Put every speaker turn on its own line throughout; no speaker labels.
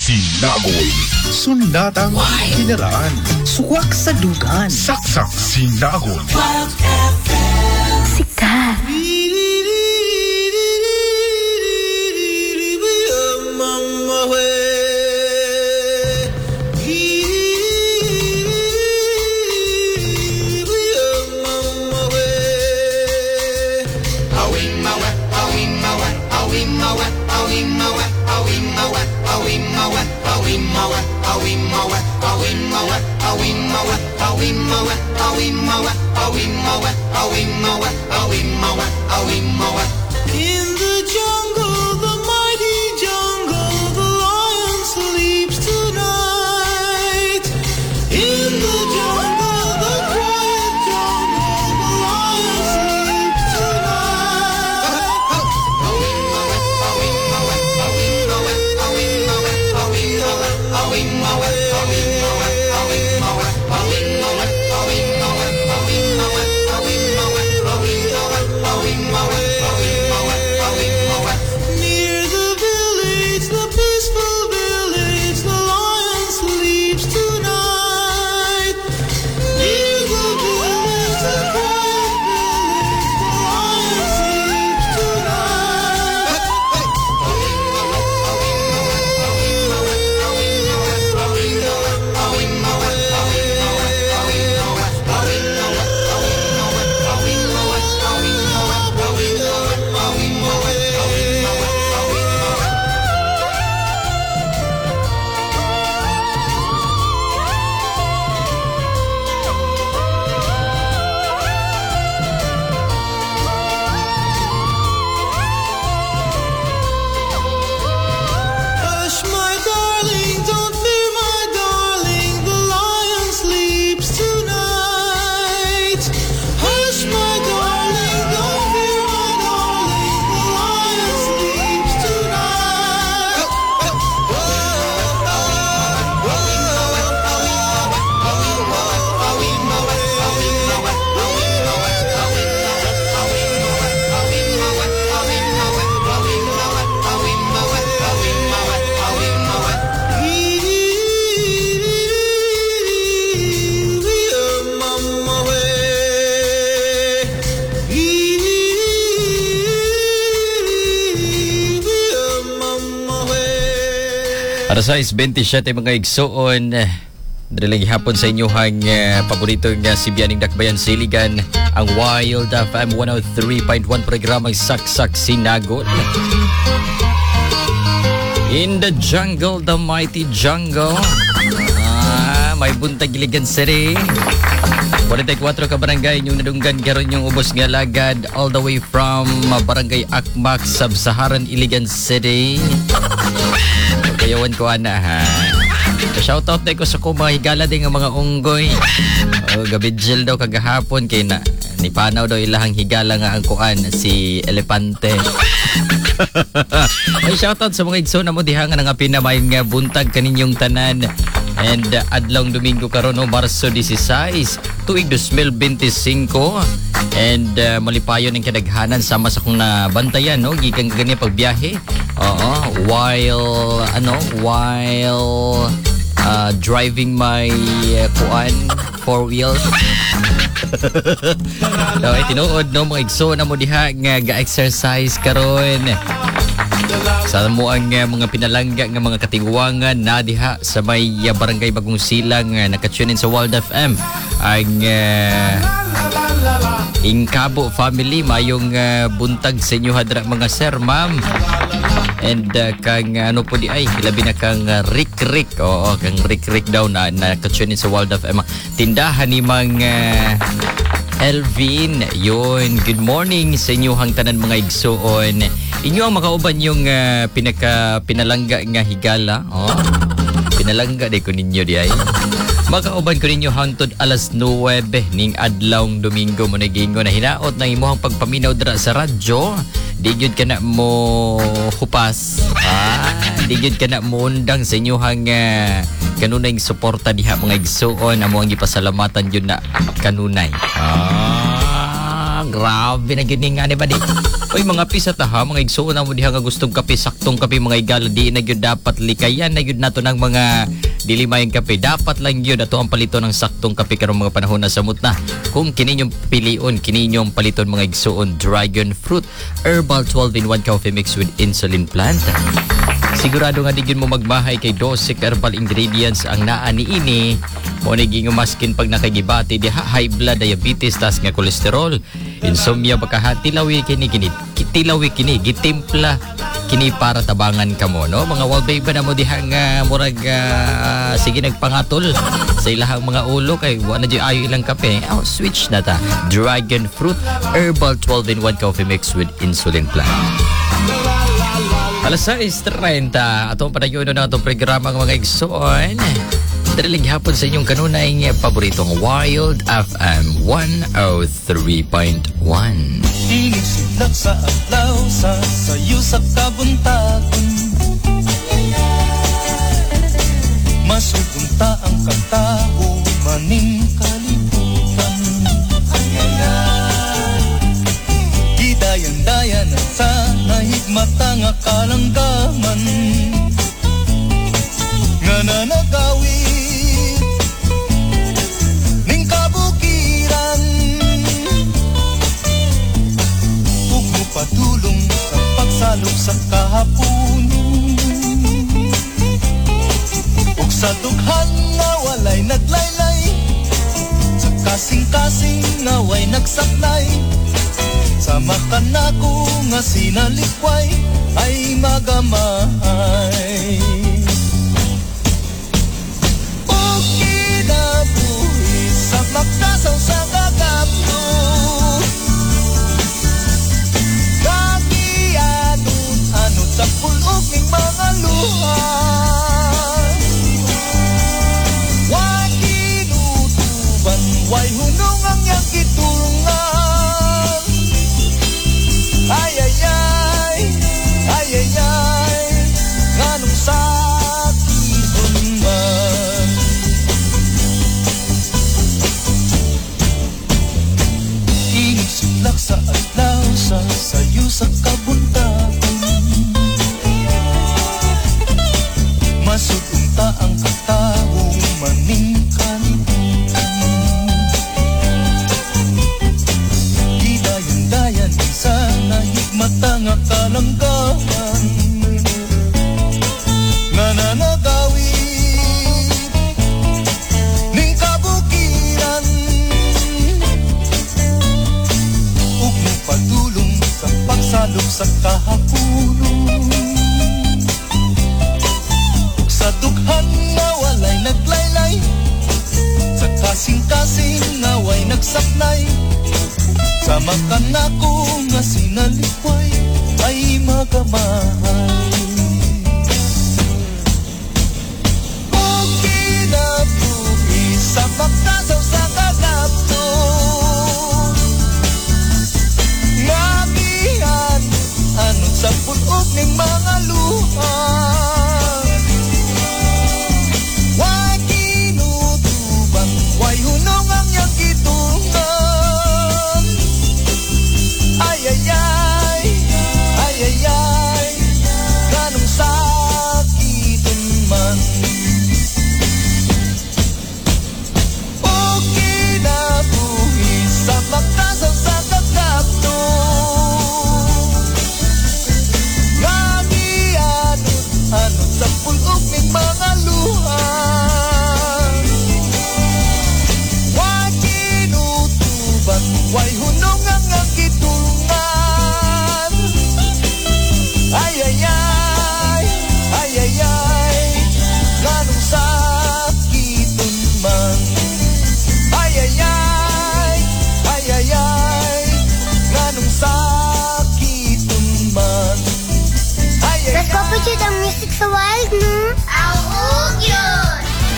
Sinagoy. Sundatang kinaraan.
Suwak sa dugan.
Saksak sinagoy.
Sikat.
In the jungle, the mighty jungle, the lion sleeps tonight. In the jungle, the quiet jungle, the lion sleeps near the village, the peaceful village, the lion sleeps tonight. Near the village, the quiet village, the lion sleeps tonight. Hush, my darling, don't fear, my darling, the lion sleeps tonight. Hush, my darling, don't fear, my darling, the lion sleeps tonight.
Alas 6:27 mga igsoon. Dali hapon sa inyohang paborito nga si Bianing Dakbayan Siligan, ang Wild FM 103.1 programang Saksak Sinagot. In the jungle, the mighty jungle. May buntag Iligan City. 44 ka barangay yung nadunggan karon yung ubos nga lagad all the way from Barangay Akmak, Sub-Saharan, Iligan City. Kayawan ko ana ha. Shoutout na ko sa mga higala din ng mga unggoy. Gabidjil daw kagahapon kay na ni panaw daw ilahang higala nga ang kuan si Elepante. Ay shoutout sa mga igsoon na mo diha nga nga pinamayon nga buntag kaninyong tanan. And adlong Domingo karon no, Marso 16, tuig 2025. And malipayon ang kadaghanan sama sa kung nabantayan no gikan gani pagbiyahe. While driving my kuan four wheels. So tinuod no mga igsoon na mo diha nga ga-exercise karon. Sa mo ang mga pinalangga nga mga katigwangan na diha sa may Barangay Bagong Silang naka-tune in sa Wild FM ang Ingkabo family mayong buntag sa inyo hadra mga sir ma'am. And kang ano po di ay labi na kang Rick kang Rick daw na naka-tune in sa Wild FM tindahan ni mang Elvin, yun. Good morning sa inyong tanan mga igsoon. Inyo ang makauban yung pinalangga nga higala. Pinalangga di ko ninyo di ay. Makauban ko ninyo hangtod alas 9 ning adlawng Domingo mo nagingo na hinaot ng imuhang pagpaminaw dra sa radyo. Di gyud ka na mo hupas. Di gyud ka na mo undang sa inyong kanunay suporta diha mga igsoon amo ang gipasalamatan yun na kanunay. grabe na gyud nga ni ba di. Oy mga pisa ta ha, mga igsuon na mo diha nga gustong kape, saktong kape mga igala, di na gyud dapat likayan na gyud nato ng mga dili mayong kape. Dapat lang gyud ato ang palito ng saktong kape karong mga panahon na samot na. Kung kini yung pilion, kini yung paliton mga igsuon, dragon fruit herbal 12-in-1 coffee mix with insulin plant. Sigurado nga di gyud mo magmahay kay dosik herbal ingredients ang naa niini. Mo naging umaskin pag nakagibati di high blood, diabetes, tas nga kolesterol, insomnia, baka tilawi kini gitimpla kini para tabangan ka mo, no? Mga wallpaper na mo diha nga murag sige nagpangatol sa ilahang mga ulo kay wala di ayo ilang kape. Switch na ta. Dragon fruit herbal 12-in-1 coffee mix with insulin plant. Alas 6:30 atong padayon na atong programa ng mga igsoon. Daralig hapon sa inyong kanunay nga paboritong Wild FM 103.1.
Inisilak sa adlaw sa sayo sa kabuntagon. Masugunta ang kataho maning kalibutan. Hidayan-dayan sa nahigmata nga kalanggaman. Nga nanagawin patulong sa pagsalop sa kahaponon. Ug sa dughan nga walay naglaylay, sa kasing-kasing nga way nagsaklay, sa makanako nga sinalikway ay magamahay. Ug kinabuhi sa magdasaw sa gagapto, sa pulog ng mga luha. Way kinutuban, way hunong ang iyang kitulungan. Ay, ay, ay, ay, ay, ay, nganong sakit man. Inisulak sa adlaw sa sayo sa kabuntagon. Masugunta ang katawong maning kalibutan. Hidayan-dayan sa nahigmata nga kalanggaman. Nga nanagawin ning kabukiran. Ug patulong sa pagsalop sa kahaponon. Sa dughan nga walay naglaylay, sa kasing-kasing nga way nagsaknay, sa makanako nga sinalikway ay magamahay. O kinabuhi sa magdasaw sa kagapto, nga bihan anong sa pulog ng mga luha. Way hunong ang iyang gitungan. Ay, ay, ay, ay, ay, ay, ganong sakitin man. O kinabuhi sa magdasaw sa kagapto, ngamian anong sa pulog ng mga luha. Way hunong ang ang kitulungan. Ay, ay, ay, ay, ay, ay, ganong sakiton man. Ay, ay, ay, ay, ay, ay, ganong sakiton man. Ay, ay, ay.
Let's go put you the music sa wild, no? I'll yun!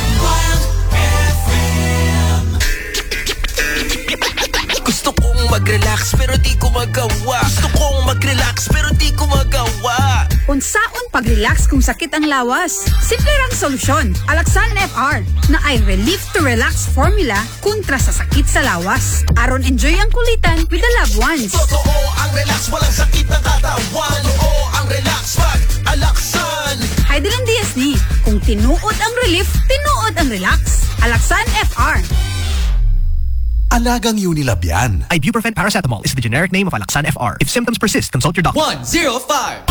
Gusto kong mag-relax pero di ko magawa. Gusto kong mag-relax pero di ko magawa.
Unsaon pag-relax
Relax kung sakit ang lawas. Simple lang solusyon. Alaxan FR na ay relief to relax formula kontra sa sakit sa lawas. Aron enjoy ang kulitan with the loved ones.
Totoo ang relax, walang sakit na katawan. Oo ang relax, pag Alaxan.
Heidelin Diaz ni. Kung tinuod ang relief, tinuod ang relax. Alaxan FR.
Alagang Unilab yan.
Ibuprofen paracetamol is the generic name of Alaxan FR. If symptoms persist, consult your doctor.
105.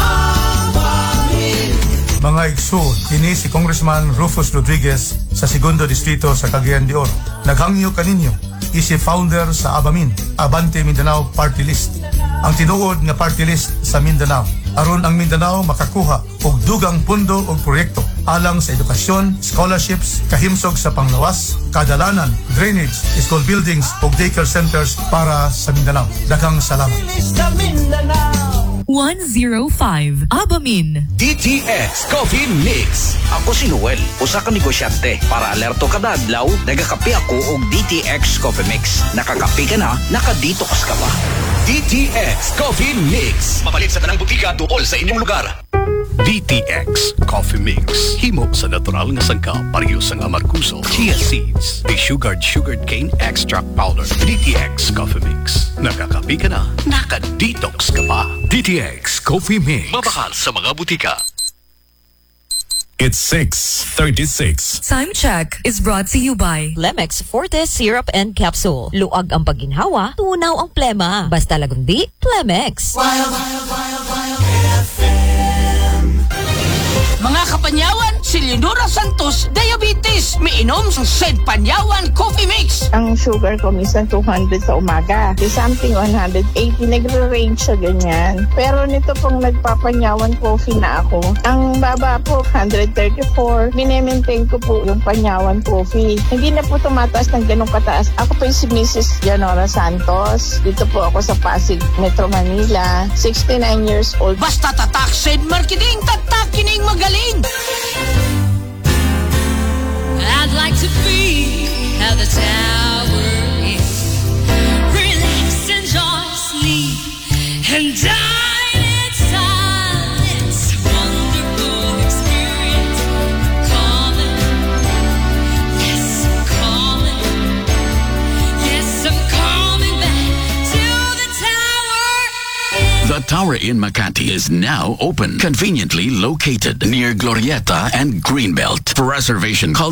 Mga igsoon, kini si Congressman Rufus Rodriguez sa Segundo Distrito sa Cagayan de Oro. Naghangyo kaninyo, isi founder sa ABAMIN, Abante Mindanao Party List. Ang tinuod nga party list sa Mindanao. Aron ang Mindanao makakuha og dugang pundo og proyekto alang sa edukasyon, scholarships, kahimsog sa panglawas, kadalanan, drainage, school buildings ug daycare centers para sa Mindanao. Daghang salamat.
105 Abamin
DTX Coffee Mix. Ako si Noel, usa ka negosyante. Para alerto kada adlaw, nagakape ako og DTX Coffee Mix. Nakakape ka na, nakadetox ka pa. DTX Coffee Mix. Mapalit sa tanang butika tuol sa inyong lugar.
DTX Coffee Mix. Himo sa natural nga sangka pareho sa amarkuso, chia seeds, sugared cane extract powder. DTX Coffee Mix. Nakakape ka na, nakadetox ka pa. DTX Coffee Mix. Mabakal sa mga butika.
It's 6:36.
Time check is brought to you by
Lemex Forte Syrup and Capsule. Luag ang pagginhawa, tunaw ang plema. Basta lagundi, Lemex.
Mga kapanyawan, si Leonora Santos, diabetes. Miinom sa Sed Panyawan Coffee Mix.
Ang sugar ko minsan 200 sa umaga. Di something 180. Nagre-range sa ganyan. Pero nito pong nagpapanyawan coffee na ako. Ang baba po, 134. Minemaintain ko po yung panyawan coffee. Hindi na po tumataas ng ganong kataas. Ako po yung si Mrs. Leonora Santos. Dito po ako sa Pasig, Metro Manila. 69 years old.
Basta tatak Sed Marketing, tatak kining magaling.
I'd like to be at the tower is. Relax, enjoy, sleep, and dine in silence. Wonderful experience. Calling. Yes, I'm calling. Yes, I'm coming back to the tower.
The Tower in Makati is now open, conveniently located near Glorieta and Greenbelt. For reservation, call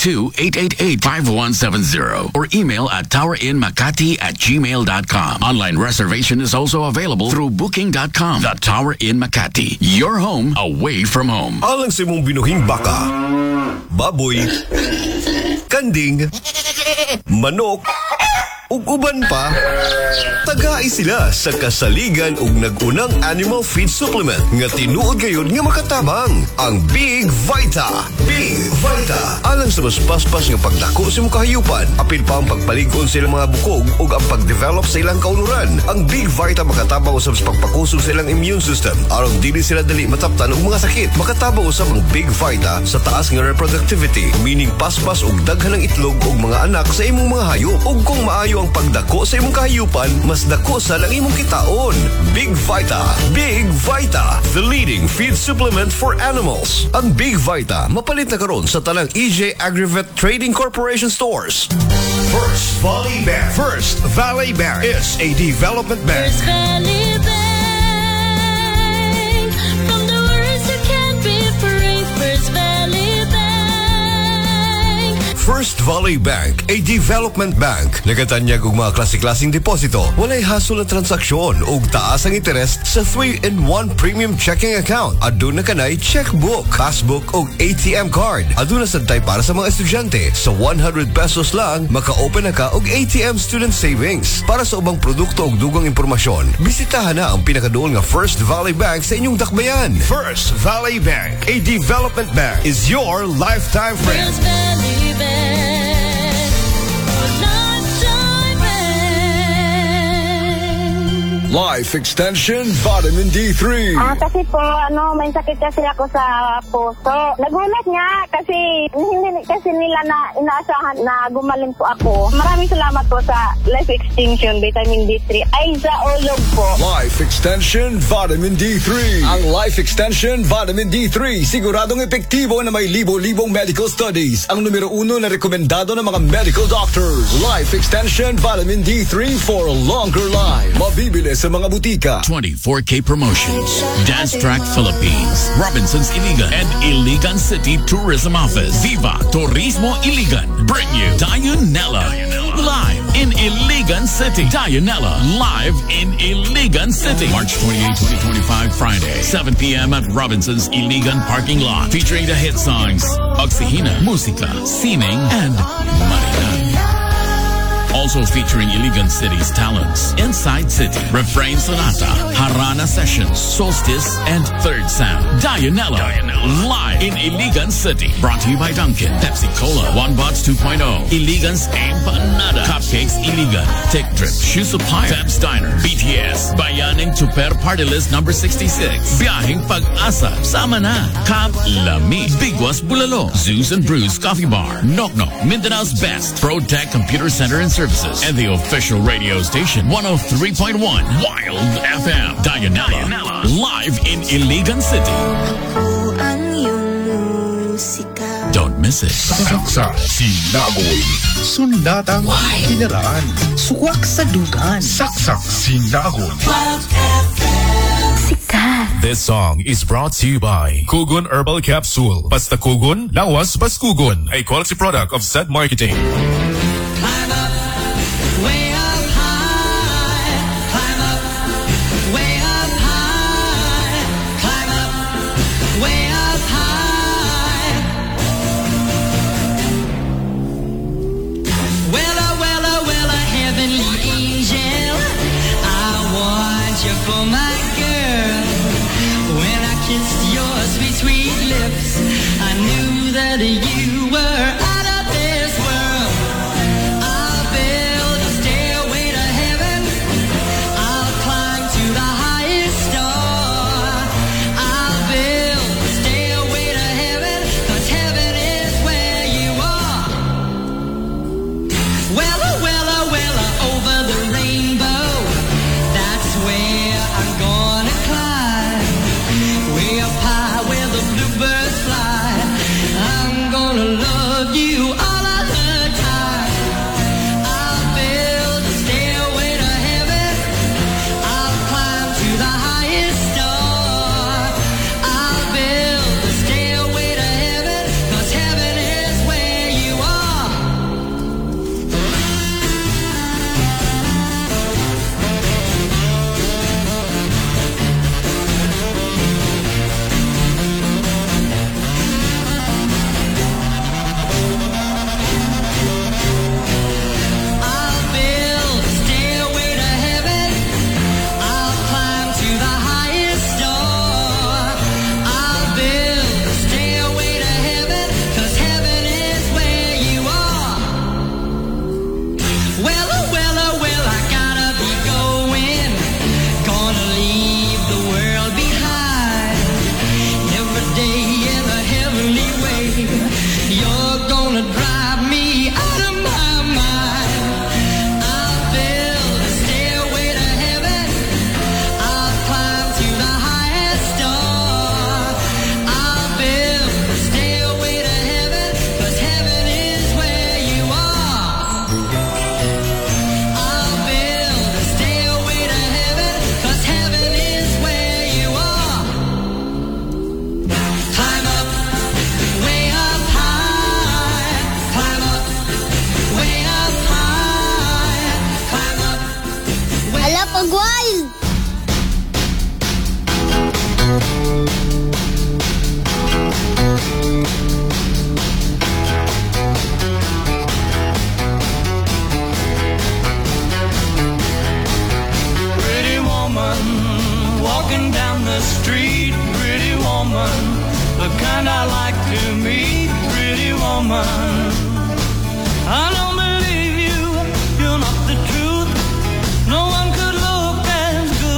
02-888-5170 or email at towerinmakati@gmail.com. Online reservation is also available through booking.com. The Tower in Makati, your home away from home.
Alang sa imong binuhing baka, baboy, kanding, manok, ug uban pa, tagai sila sa kasaligan ug nagunang animal feed supplement nga tinuod gayud nga makatabang, ang Big Vita. Big Vita alang sa mas paspas nga pagdako sa imong kahayupan, apil pa ang pagpalig-on sa ilang mga bukog ug ang pagdevelop sa ilang kaunuran. Ang Big Vita makatabang usab sa pagpakusog sa ilang immune system aron dili sila dali mataptan og mga sakit. Makatabang usab ang Big Vita sa taas nga reproductivity, meaning paspas ug daghan ng itlog ug mga anak sa imong mga hayop. Ug kung maayo ang pagdako sa imong kahayupan, mas dako sa lang imong kitaon. Big Vita. Big Vita, the leading feed supplement for animals. Ang Big Vita mapalit na karon sa tanang EJ Agrivet Trading Corporation stores. First Valley Bank. First Valley Bank is a development bank.
First Valley Bank. From the words that can't be free. First Valley Bank.
First Valley Bank, a development bank. Nagatanyag og mga klase-klaseng deposito. Walay hasol na transaksyon ug taas ang interest sa 3-in-1 premium checking account. Aduna kanay checkbook, passbook ug ATM card. Aduna santay para sa mga estudyante. Sa 100 pesos lang, maka-open na ka og ATM student savings. Para sa ubang produkto ug dugang impormasyon, bisitahan na ang pinakaduol nga First Valley Bank sa inyong dakbayan. First Valley Bank, a development bank, is your lifetime friend.
First Valley Bank.
Life Extension Vitamin D3.
Kasi po, may sakit kasi ako sa puso. Nagulat nga kasi hindi kasi nila na inaasahan na gumaling po ako. Maraming salamat po sa Life Extension Vitamin D3. Ay, sa ulog po.
Life Extension Vitamin D3. Ang Life Extension Vitamin D3 siguradong epektibo na may libo-libong medical studies. Ang numero 1 na rekomendado ng mga medical doctors. Life Extension Vitamin D3 for a longer life. Mabibili sa mga butika.
24K Promotions, Dance Track Philippines, Robinsons Iligan, and Iligan City Tourism Office. Viva Turismo Iligan bring you Dianella live in Iligan City. Dianella live in Iligan City. March 28, 2025, Friday, 7 p.m. at Robinsons Iligan Parking Lot. Featuring the hit songs Oxihina, Musika, Sining, and Marinan. Also featuring Iligan City's talents, Inside City, Refrain Sonata, Harana Sessions, Solstice, and Third Sound. Dianella, live in Iligan City. Brought to you by Dunkin', Pepsi Cola, One Bots 2.0, Iligan's Empanada, Cupcakes Iligan, Tech Drip, Shoe Supply, Fab's Diner, BTS, Bayaning Super Party List number 66, Biyahing Pag-asa, Sama na, Cap Lami, Bigwas Bulalo, Zeus and Brews Coffee Bar, Nok Nok, Mindanao's Best, Pro Tech Computer Center and Services, and the official radio station 103.1 Wild FM. Dianella, live in Iligan City. Don't miss it.
Saksa, sinagoy, sundatang kinaraan, suwak sa dugan, saksak, sinagoy.
This song is brought to you by Kugon Herbal Capsule. Basta Kugon, lawas bas Kugon. A quality product of Zed Marketing.
For my girl, when I kissed your sweet, sweet lips, I knew that you were out of this world. I'll build a stairway to heaven. I'll climb to the highest star. I'll build a stairway to heaven, 'cause heaven is where you are. Over the rainbow, that's where I'm gonna climb. Way up high where the bluebirds fly. I'm gonna love you all of the time. I'll build a stairway to heaven. I'll climb to the highest star. I'll build a stairway to heaven, 'cause heaven is where you are. I'll build a stairway to heaven. I'll climb to the highest star. I'll build a stairway to heaven, 'cause heaven is where you are. I gotta be going. Gonna leave the world behind. Every day in a heavenly way. You're gonna drive me out of my mind. I'll build a stairway to heaven. I'll climb to the highest star. I'll build a stairway to heaven, 'cause heaven is where you are. I'll build a stairway to heaven, 'cause heaven is where you are. Climb up, way up high. Climb up, way up high. Climb up,
Hala, pagwal!
Pretty woman, walking down the street. Pretty woman, the kind I like to meet. Pretty woman, I don't believe you. You're not the truth. No one could look as good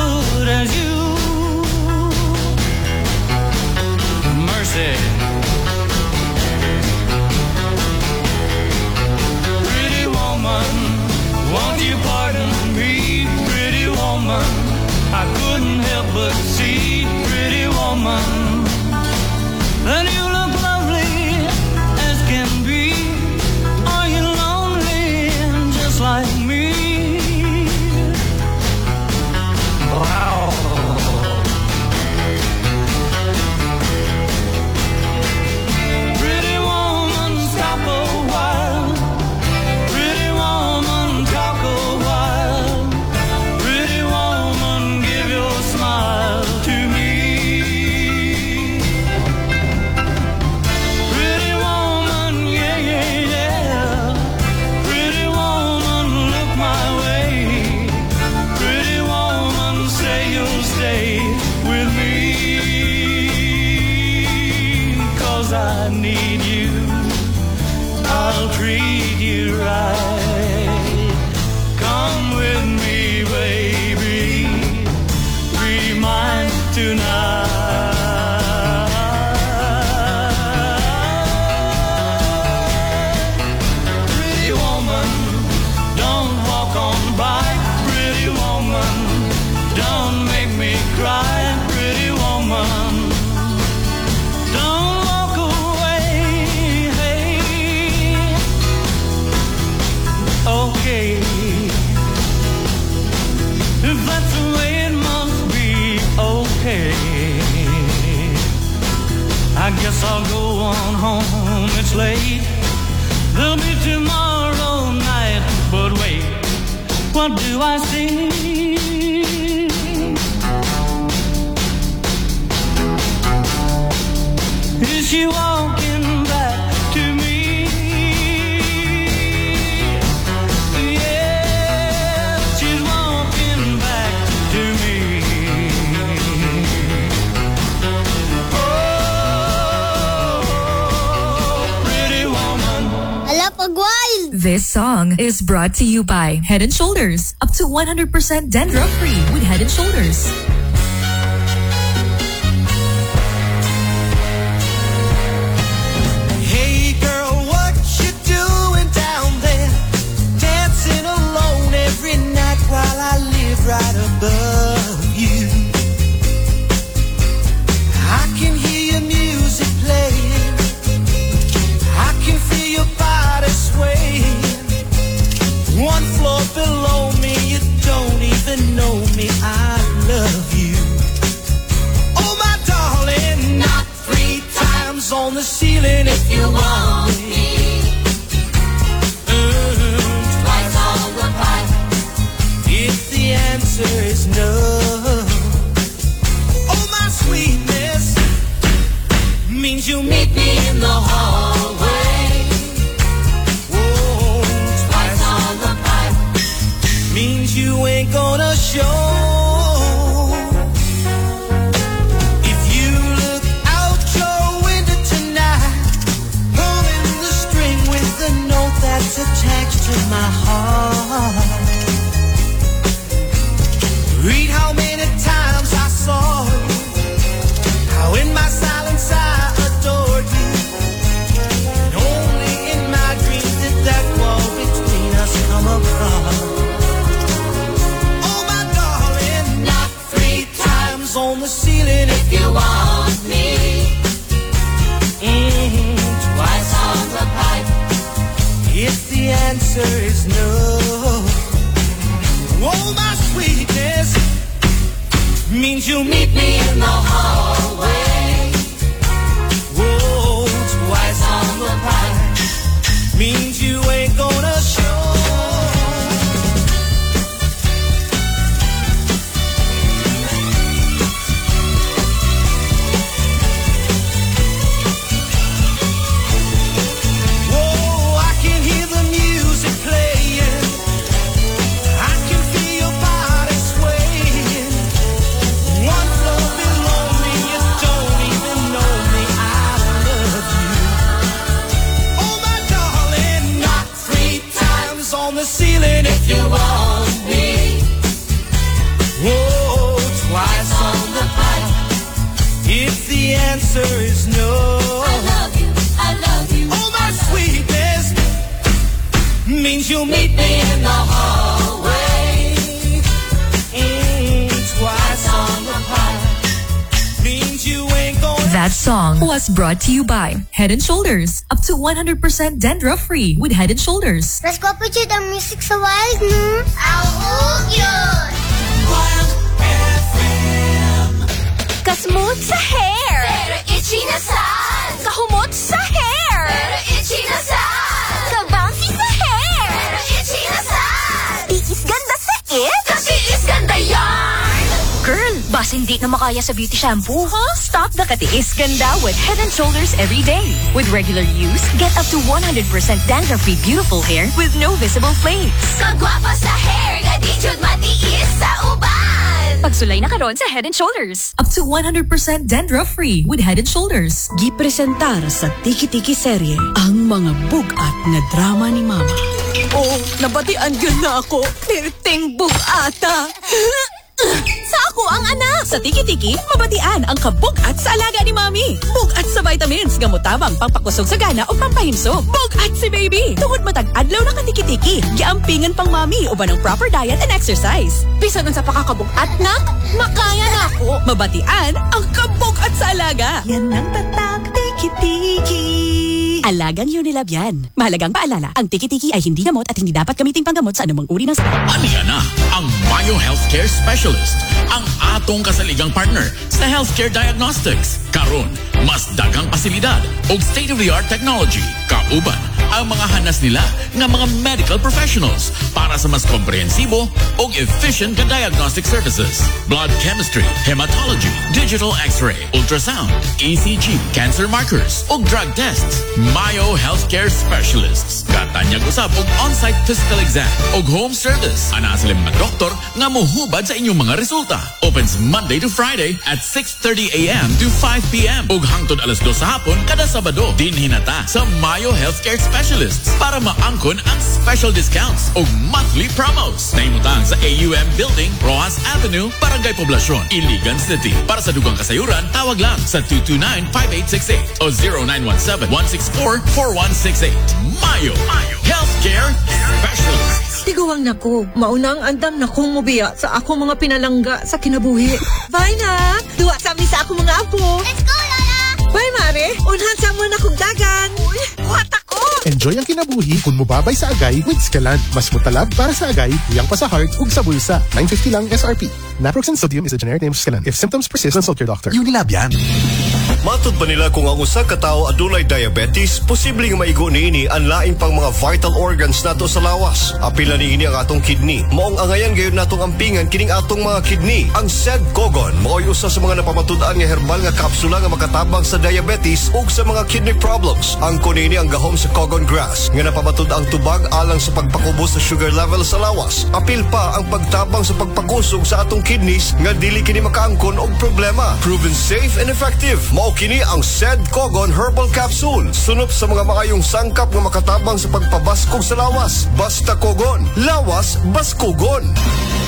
home, it's late. There'll be tomorrow night, but wait, what do I see? Is she walking back to me? Yeah, she's walking back to me.
This song is brought to you by Head & Shoulders. Up to 100% dandruff-free with Head & Shoulders.
Hey girl, what you doing down there? Dancing alone every night while I live right above you. I can hear your music playing. I can feel your body swaying. One floor below me, you don't even know me. I love you. Oh my darling, knock 3 times on the ceiling if you want me. Twice on the pipe if the answer is no. Oh my sweetness means you meet me in the hallway. Means you ain't gonna show. If you look out your window tonight, pulling the string with the note that's attached to my heart. Read how many times I saw you, how in my silence I adored you, and only in my dreams did that wall between us come apart. On the ceiling if you want me. Twice on the pipe if the answer is no. Oh my sweetness means you meet me in the hallway. Oh, twice on the pipe means you ain't gonna show. Ceiling if you want me. Whoa, twice on the pipe if the answer is no. I love you, I love you. Oh my sweetness means you'll meet me in the hallway. Twice on the pipe means you ain't gonna.
That song was brought to you by Head & Shoulders. Up to 100% dandruff-free with Head & Shoulders.
Mas kapatid ang music sa Wild, no? Awog yun!
Wild FM.
Kasmooth sa hair.
Pero itchy na sad.
Kahumot sa hair.
Pero itchy na sad.
Kabouncy sa hair.
Pero itchy na sad.
Tiis ganda sa it.
Kasi is ganda yarn.
Girl, bas hindi na makaya sa beauty shampoo, huh? Stop the katiis ganda with Head & Shoulders every day. With regular use, get up to 100% dandruff-free beautiful hair with no visible flakes.
Kagwapa sa hair, nga di jud matiis sa uban.
Pagsulay na karon sa Head & Shoulders.
Up to 100% dandruff-free with Head & Shoulders.
Gipresentar sa Tiki-Tiki serye ang mga bugat na drama ni Mama.
Oh, nabatian yun na ako. Perting bugata.
Sa ako ang anak! Sa Tiki-Tiki, mabatian ang kabugat sa alaga ni Mami. Bugat sa vitamins, gamutabang pangpakusog sa gana o pampahimsog. Bugat si baby! Tungod matag adlaw na ka-Tiki-Tiki, giampingan pang Mami uban ng proper diet and exercise.
Bisan nun sa pakakabugat, nak, makaya na ako.
Mabatian ang kabugat sa alaga.
Yan ang tatak Tiki-Tiki.
Alagang Unilab yan. Mahalagang paalala, ang tiki-tiki ay hindi gamot at hindi dapat gamiting panggamot sa anumang uri ng sakit.
Aniya na ang Mayo Healthcare Specialist, ang atong kasaligang partner sa healthcare diagnostics. Karon, mas daghang pasilidad o state-of-the-art technology. Kauban ang mga hanas nila ng mga medical professionals para sa mas komprehensibo o efficient na diagnostic services. Blood chemistry, hematology, digital x-ray, ultrasound, ECG, cancer markers o drug tests. Mayo Healthcare Specialists. Katanyag usab og on-site physical exam o home service. Ana sila mga doktor nga muhubad sa inyong mga resulta. Opens Monday to Friday at 6:30 a.m. to 5 p.m. ug hangtod alas 2 sa hapon kada Sabado. Dinhinata sa Mayo Healthcare Specialists para maangkon ang special discounts o monthly promos. Nahimutang sa AUM Building, Rojas Avenue, Barangay Poblacion, Iligan City. Para sa dugang kasayuran, tawag lang sa 229-5868 o 0917-164-4168. Mayo Healthcare Specialists.
Tiguang nako, maunang andam na kong mubiya sa ako mga pinalangga sa kinabuhi. Bye na! Duwa sa amin sa ako mga apo.
Let's go, Lola!
Bye, Mare! Unhan sa mo na kong dagan. Uy, buhat ako!
Enjoy ang kinabuhi kung mubabay sa agay with Scalan. Mas mutalab para sa agay, tuyang pa sa heart, ug sa bulsa. $9.50 lang SRP. Naproxen sodium is a generic name of Scalan. If symptoms persist, consult your doctor. Unilab yan.
Matud pa nila kung ang usa ka tawo adunay diabetes, posibleng maigo niini ang laing pang mga vital organs nato sa lawas. Apil na niini ang atong kidney. Maong angayan gayon natong ampingan kining atong mga kidney. Ang SED-COGON mao'y usa sa mga napamatud-an nga herbal nga kapsula nga makatabang sa diabetes ug sa mga kidney problems. Ang kunini ang gahom sa COGON grass nga napamatud ang tubag alang sa pagpakubos sa sugar level sa lawas. Apil pa ang pagtabang sa pagpakusog sa atong kidneys nga dili kini makaangkon og problema. Proven safe and effective. Mao kini ang SED-COGON Herbal Capsule. Sunop sa mga maayong sangkap nga makatabang sa pagpabaskog sa lawas. Basta COGON. Lawas, baskugon.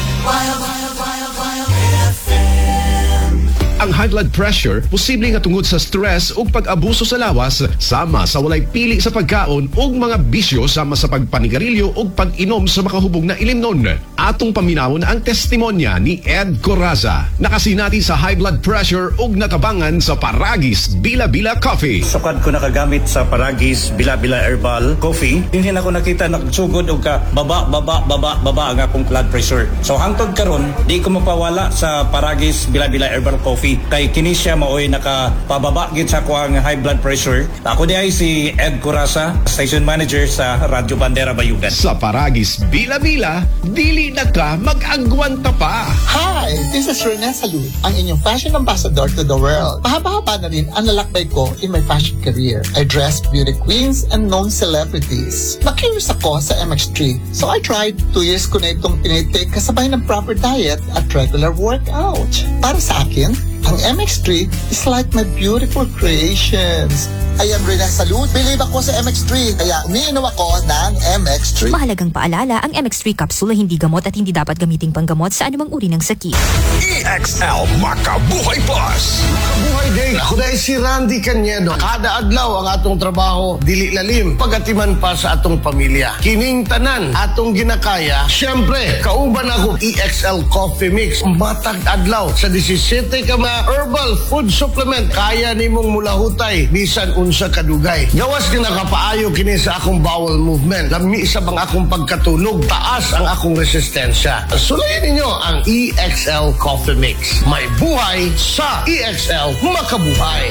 Ang high blood pressure posible nga tungod sa stress ug pag-abuso sa lawas sama sa walay pili sa pagkaon ug mga bisyo sama sa pagpanigarilyo ug pag-inom sa makahubog na ilimnon. Atong paminawon ang testimonya ni Ed Coraza. Nakasinati sa high blood pressure ug natabangan sa Paragis Bila-Bila Coffee.
Sukad ko nakagamit sa Paragis Bila-Bila Herbal Coffee, hindi na ko nakita nagsugod og ka baba ang akong blood pressure. So hangtod karon di ko mapawala sa Paragis Bila-Bila Herbal Coffee kay kini siya maoy nakapababa gid sa kuang high blood pressure. Ako di ay si Ed Coraza, station manager sa Radyo Bandera Bayugan.
Sa Paragis Bila-Bila, dili na ka mag-agwanta pa.
Hi, this is Rene Salud, ang inyong fashion ambassador to the world. Mahaba-haba na rin ang lalakbay ko in my fashion career. I dressed beauty queens and known celebrities. Na-curious ako sa MX3, so I tried. 2 years ko na itong tinitake kasabay ng proper diet at regular workout. Para sa akin, ang MX3 is like my beautiful creations. I am Rene Salud. Believe ako sa MX3, kaya umiinom ako ng MX3.
Mahalagang paalala, ang MX3 capsule ay hindi gamot at hindi dapat gamiting panggamot sa anumang uri ng sakit.
EXL Makabuhay Plus. Makabuhay day. Ako dahil si Randy Cañedo. Kada adlaw ang atong trabaho, dili lalim, pagatiman pa sa atong pamilya. Kining tanan, atong ginakaya. Siyempre, kauban ako EXL Coffee Mix. Matag adlaw sa 17 ka mga herbal food supplement. Kaya nimong mulahutay, bisan unsa kadugay. Gawas ka nakapaayo kini sa akong bowel movement. Lami sa bang akong pagkatulog. Taas ang akong resistensya. Sulayan ninyo ang EXL Coffee Mix. May buhay sa EXL Makabuhay.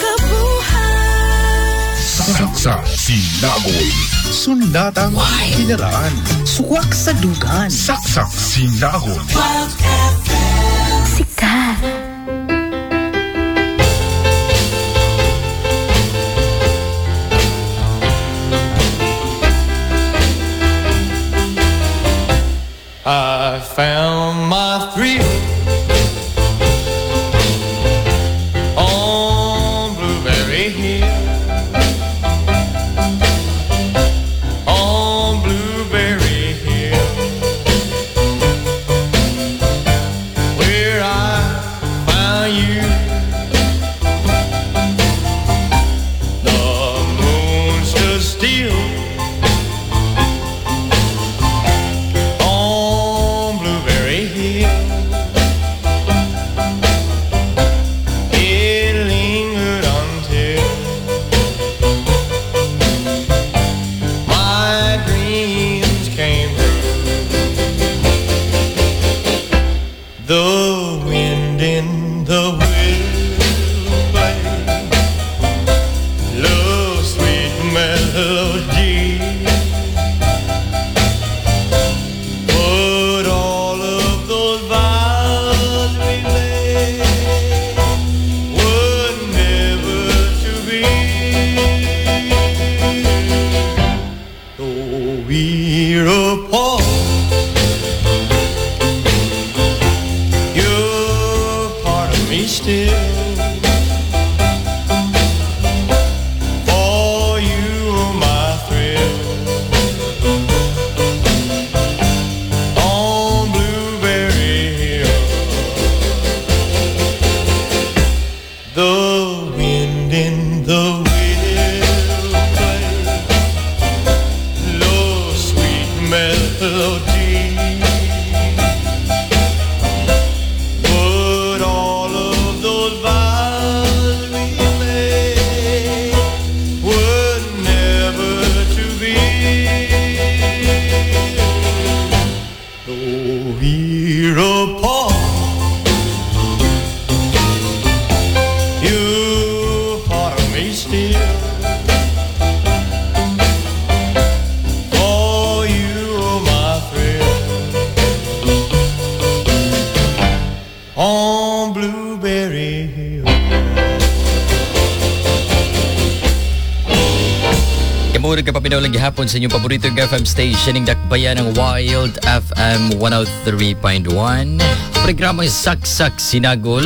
Saksa Sinagoy. Sundatang Kinaraan.
Suwak sa dugan.
Saksak Sinagoy.
Sikat.
I found my thrill on Blueberry Hill. On Blueberry Hill, where I found you. The moon stood still on Blueberry Hill. It lingered until melody. But all of those vows we made were never to be. Though we're apart, you're part of me still.
Kapapinaw lang gihapon sa inyong paboritong FM station ng Dakbayan ng Wild FM 103.1. Programang Saksak Sinagol.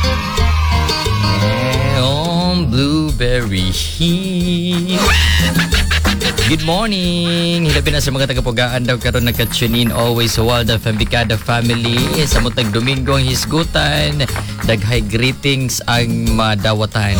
On Blueberry Hill. Good morning! Hilabi na sa mga tagapugaan daw karon nagka-tune in always sa Wild FM Bicada family. Sa mutag Domingo ang hisgutan. Daghay greetings ang madawatan.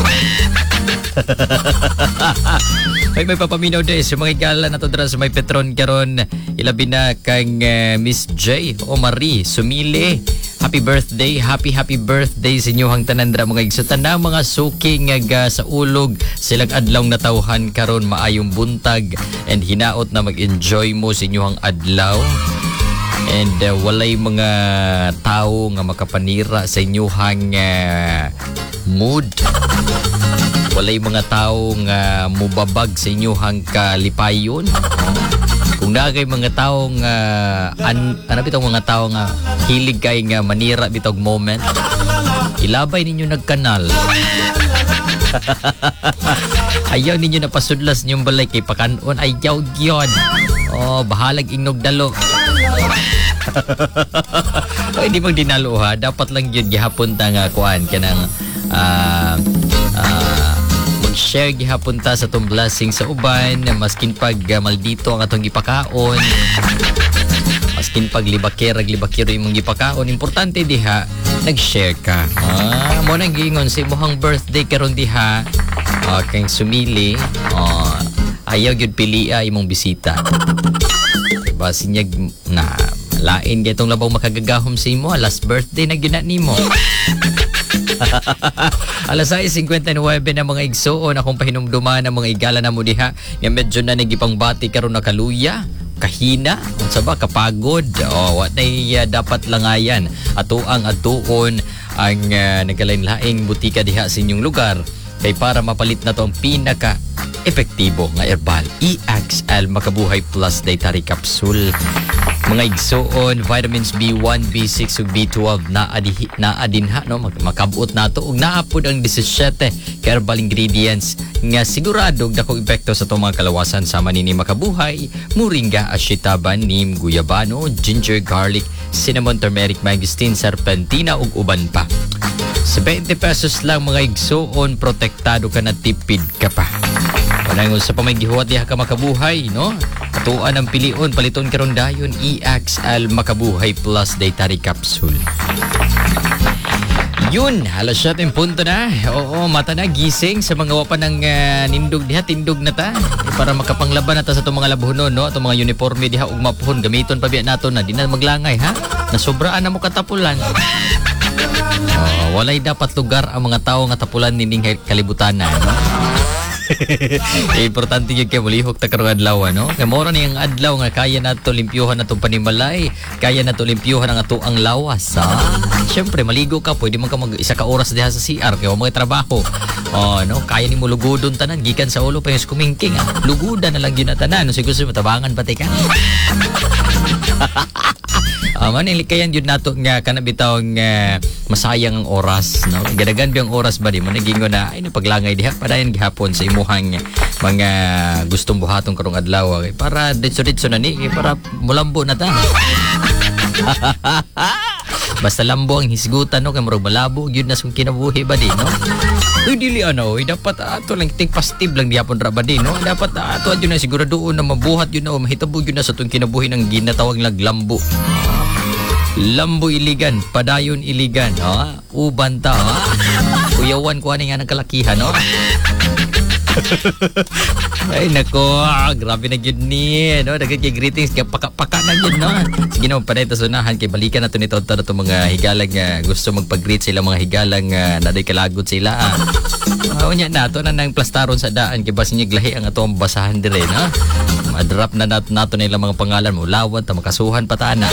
May papaminaw din sa mga igala na to dira sa may Petron karon. Ilabi na kang Miss J o Marie Sumile. Happy birthday, happy birthday sa inyong tanan dira mga igsutan na mga suking nga sa ulog silang adlaw natawhan karon maayong buntag and hinaot na mag-enjoy mo sa inyong adlaw. And walay mga tao nga makapanira sa inyong mood. Walay mga tao nga mubabag sa inyong kalipayon. Kung nagay mga tao nga ano bitong mga tao nga hilig kay nga manira bitog moment, ilabay ninyo nagkanal. Ayaw ninyo napasudlas ninyong balay kay pakanon ayaw gyud. Oh, bahalag ingnog dalo. Ay di mag dinalo ha, dapat lang gyud gihapon ta nga kuan kanang share gihapon ta sa tong blessing sa uban maskin pag maldito ang atong gipakaon, maskin pag libakero imong gipakaon, importante diha nag-share ka. Mo nang giingon sa imong birthday karon diha kang sumili ayaw gyud pilia imong bisita. Diba sinyag na lain gaytong labaw makagagahom sa imo last birthday na gyud na nimo. Alas 6:59 na mga igsoon akong pahinumduman ng mga igala na mo diha nga medyo na nagipang bati karon na kaluya kahina unsa ba kapagod what dapat langayan atuang atuon ang nagalain-laing butika diha sa inyong lugar kay para mapalit na to ang pinaka epektibo nga herbal EXL Makabuhay Plus Dietary Capsule. Mga igsoon, vitamins B1, B6 ug B12 naadinha no makabot nato ug naapod ang 17 herbal ingredients nga sigurado dakong epekto sa itong mga kalawasan sama nini Makabuhay, moringa, ashitaban, neem, guyabano, ginger, garlic, cinnamon, turmeric, mangosteen, serpentina ug uban pa. Sa 20 pesos lang mga igsoon, protektado ka na tipid ka pa. Panangon sa pamagihuwat diha ka Makabuhay, no? Atuan ang pilion, paliton karon dayon EXL Makabuhay Plus Dietary Capsule. Yun, halos siya tayong punto na. Oo, mata na, gising sa mga wapan ng nindog diha, tindog na ta. Para makapanglaban na ta sa itong mga labuhonon, no? Itong mga uniforme diha, ug mapuhon, gamiton pa biya nato na, di na maglangay, ha? Nasobraan na mo katapulan. Walay dapat lugar ang mga tao nga tapulan nining kalibutan na, no? Importante yun kaya mulihok ta karong adlaw, no? Kaya mora ni ang adlaw nga kaya na to limpyuhan na itong panimalay, kaya na to limpyuhan ang ato ang lawas, ha? Siyempre, maligo ka, pwede man ka isa ka oras diha sa CR, kaya mga trabaho. No? Kaya ni mo lugudon tanan, gikan sa ulo pa yung kumingking, ha? Lugudan na lang yun na tanan, no? Siguro matabangan pati ka. Manilikayan yun nato nga kanabitaw nga masayang ang oras, no? Gadagan biyang oras ba di mo nagingo na ay paglangay diha padayon gihapon sa imuhang mga gustong buhaton karong adlaw para ditso-ditso na ni para mulambo na ta. Basta lambo ang hisgutan, no? Kaya murag malabo yun na sung kinabuhi ba di, no? Uy, dili dapat ato lang ting pastib lang dihapon ra ba di, no? Dapat ato yun na siguro doon na mabuhat yun na o mahitabo yun na sa itong kinabuhi ng ginatawag lang lambo. Lambo iligan, padayon iligan, ha? Uban ta, ha? Kuyawan ko nga ng kalakihan, no? Ay nako, grabe na yun ni, no? Dagat kay greetings kay paka na yun, no? Sige na panay ta sunahan kay balikan nato nito ta nato mga higalang gusto magpag-greet sila, mga higalang naday kalagot sila. Unya nato na nang plastaron sa daan kay basin lahi ang atong basahan dire, no? Ma-drop na nato nila mga pangalan mo, lawat ta makasuhan patana.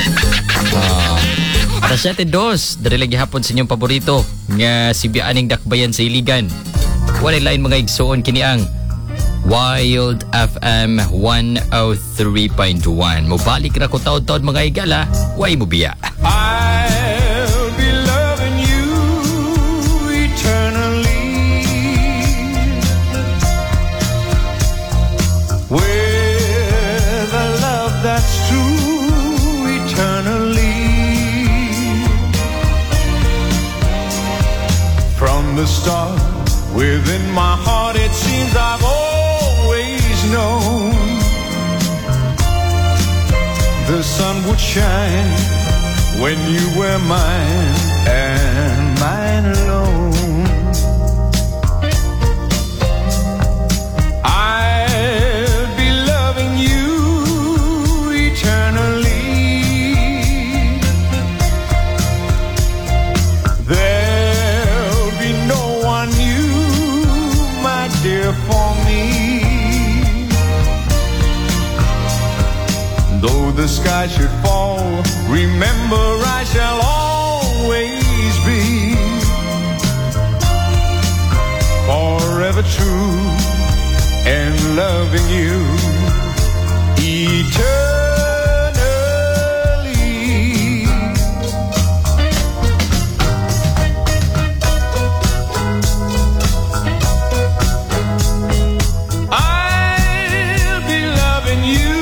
Para 7-2, dali lagi hapon sa inyong paborito nga si Bianing Dakbayan sa Iligan. Walay lain mga igsoon kini ang Wild FM 103.1. Mubalik ra ko taod-taod mga igala, way mo biya.
I'll be loving you eternally with a love that's true eternally. From the start, within my heart it seems I've always known the sun would shine when you were mine and mine alone. I'll be loving you eternally. There'll be no one you, my dear, for me. Though the sky should fall, remember I shall always be forever true and loving you eternally. I'll be loving you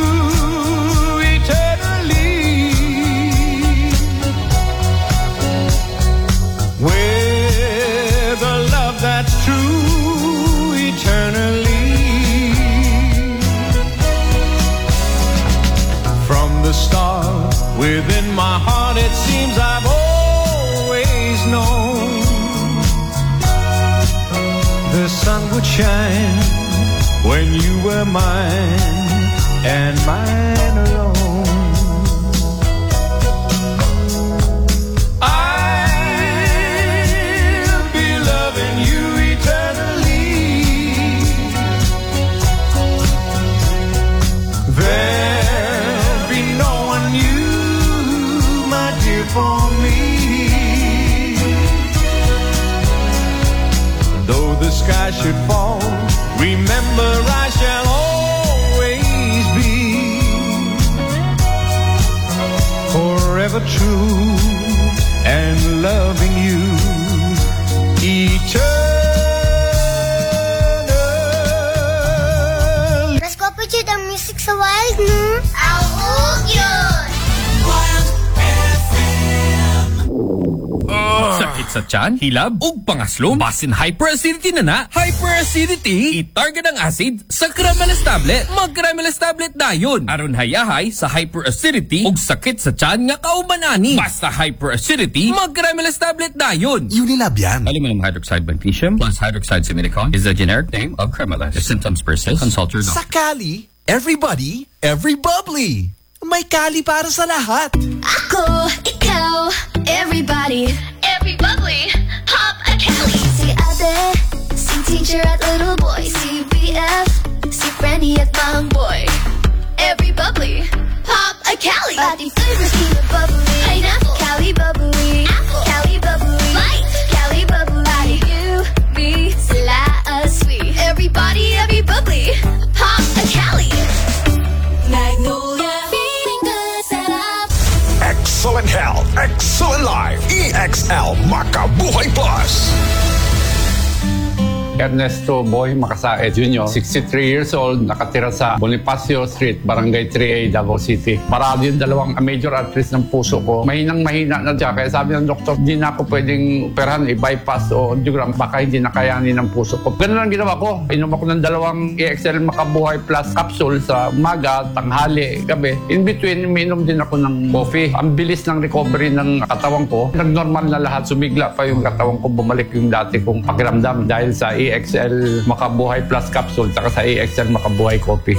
with a love that's true eternally. From the start, within my heart it seems I've always known the sun would shine when you were mine and mine alone. There'll be no one new, my dear, for me. Though the sky should fall, remember I shall always be forever true and loving you eternally.
Kapag ang music sa Wild, no? Ahog yun!
Wild FM. Sakit sa tiyan, hilab, ug pangaslom, basin hyperacidity na. Hyperacidity, itarga ng acid sa Cremeles tablet. Mag-Cremeles tablet dayon. Aron hayahay sa hyperacidity ug sakit sa tiyan nga kaubanani. Basta hyperacidity, mag-Cremeles tablet dayon.
Unilab yan.
Aluminum hydroxide magnesium plus hydroxide silicon is the generic name of Cremeles. If symptoms persist, consult your doctor.
Sakali, everybody, every bubbly. May kali para sa lahat.
Ako, ikaw, everybody, every bubbly, pop a Cali. Si ate, si
teacher at little boy. Si BF, si Frenny at Mang Boy. Every bubbly, pop a Cali. Pati flavors keep it bubbly. Pineapple, Cali bubbly. Apple, Cali bubbly. Light, Cali bubbly. You, me, sila, sweet. Everybody, every bubbly, pop a Cali. Magnolia, feeling good, set up.
Excellent health, excellent life. EXL Makabuhay Plus.
Ernesto Boy Macasae Jr., 63 years old, nakatira sa Bonifacio Street, Barangay 3A, Davao City. Marami yung dalawang major arteries ng puso ko. Mahinang-mahina na siya. Kaya sabi ng doktor, hindi na ako pwedeng operahan, i-bypass o angiogram. Baka hindi nakayanin ng puso ko. Ganun ang ginawa ko. Inom ako ng dalawang EXL Makabuhay Plus capsule sa umaga, tanghali, gabi. In between, uminom din ako ng coffee. Ang bilis ng recovery ng katawan ko. Nag-normal na lahat. Sumigla pa yung katawan ko. Bumalik yung dati kong pakiramdam dahil sa EXL Makabuhay Plus Capsule saka sa EXL Makabuhay Coffee.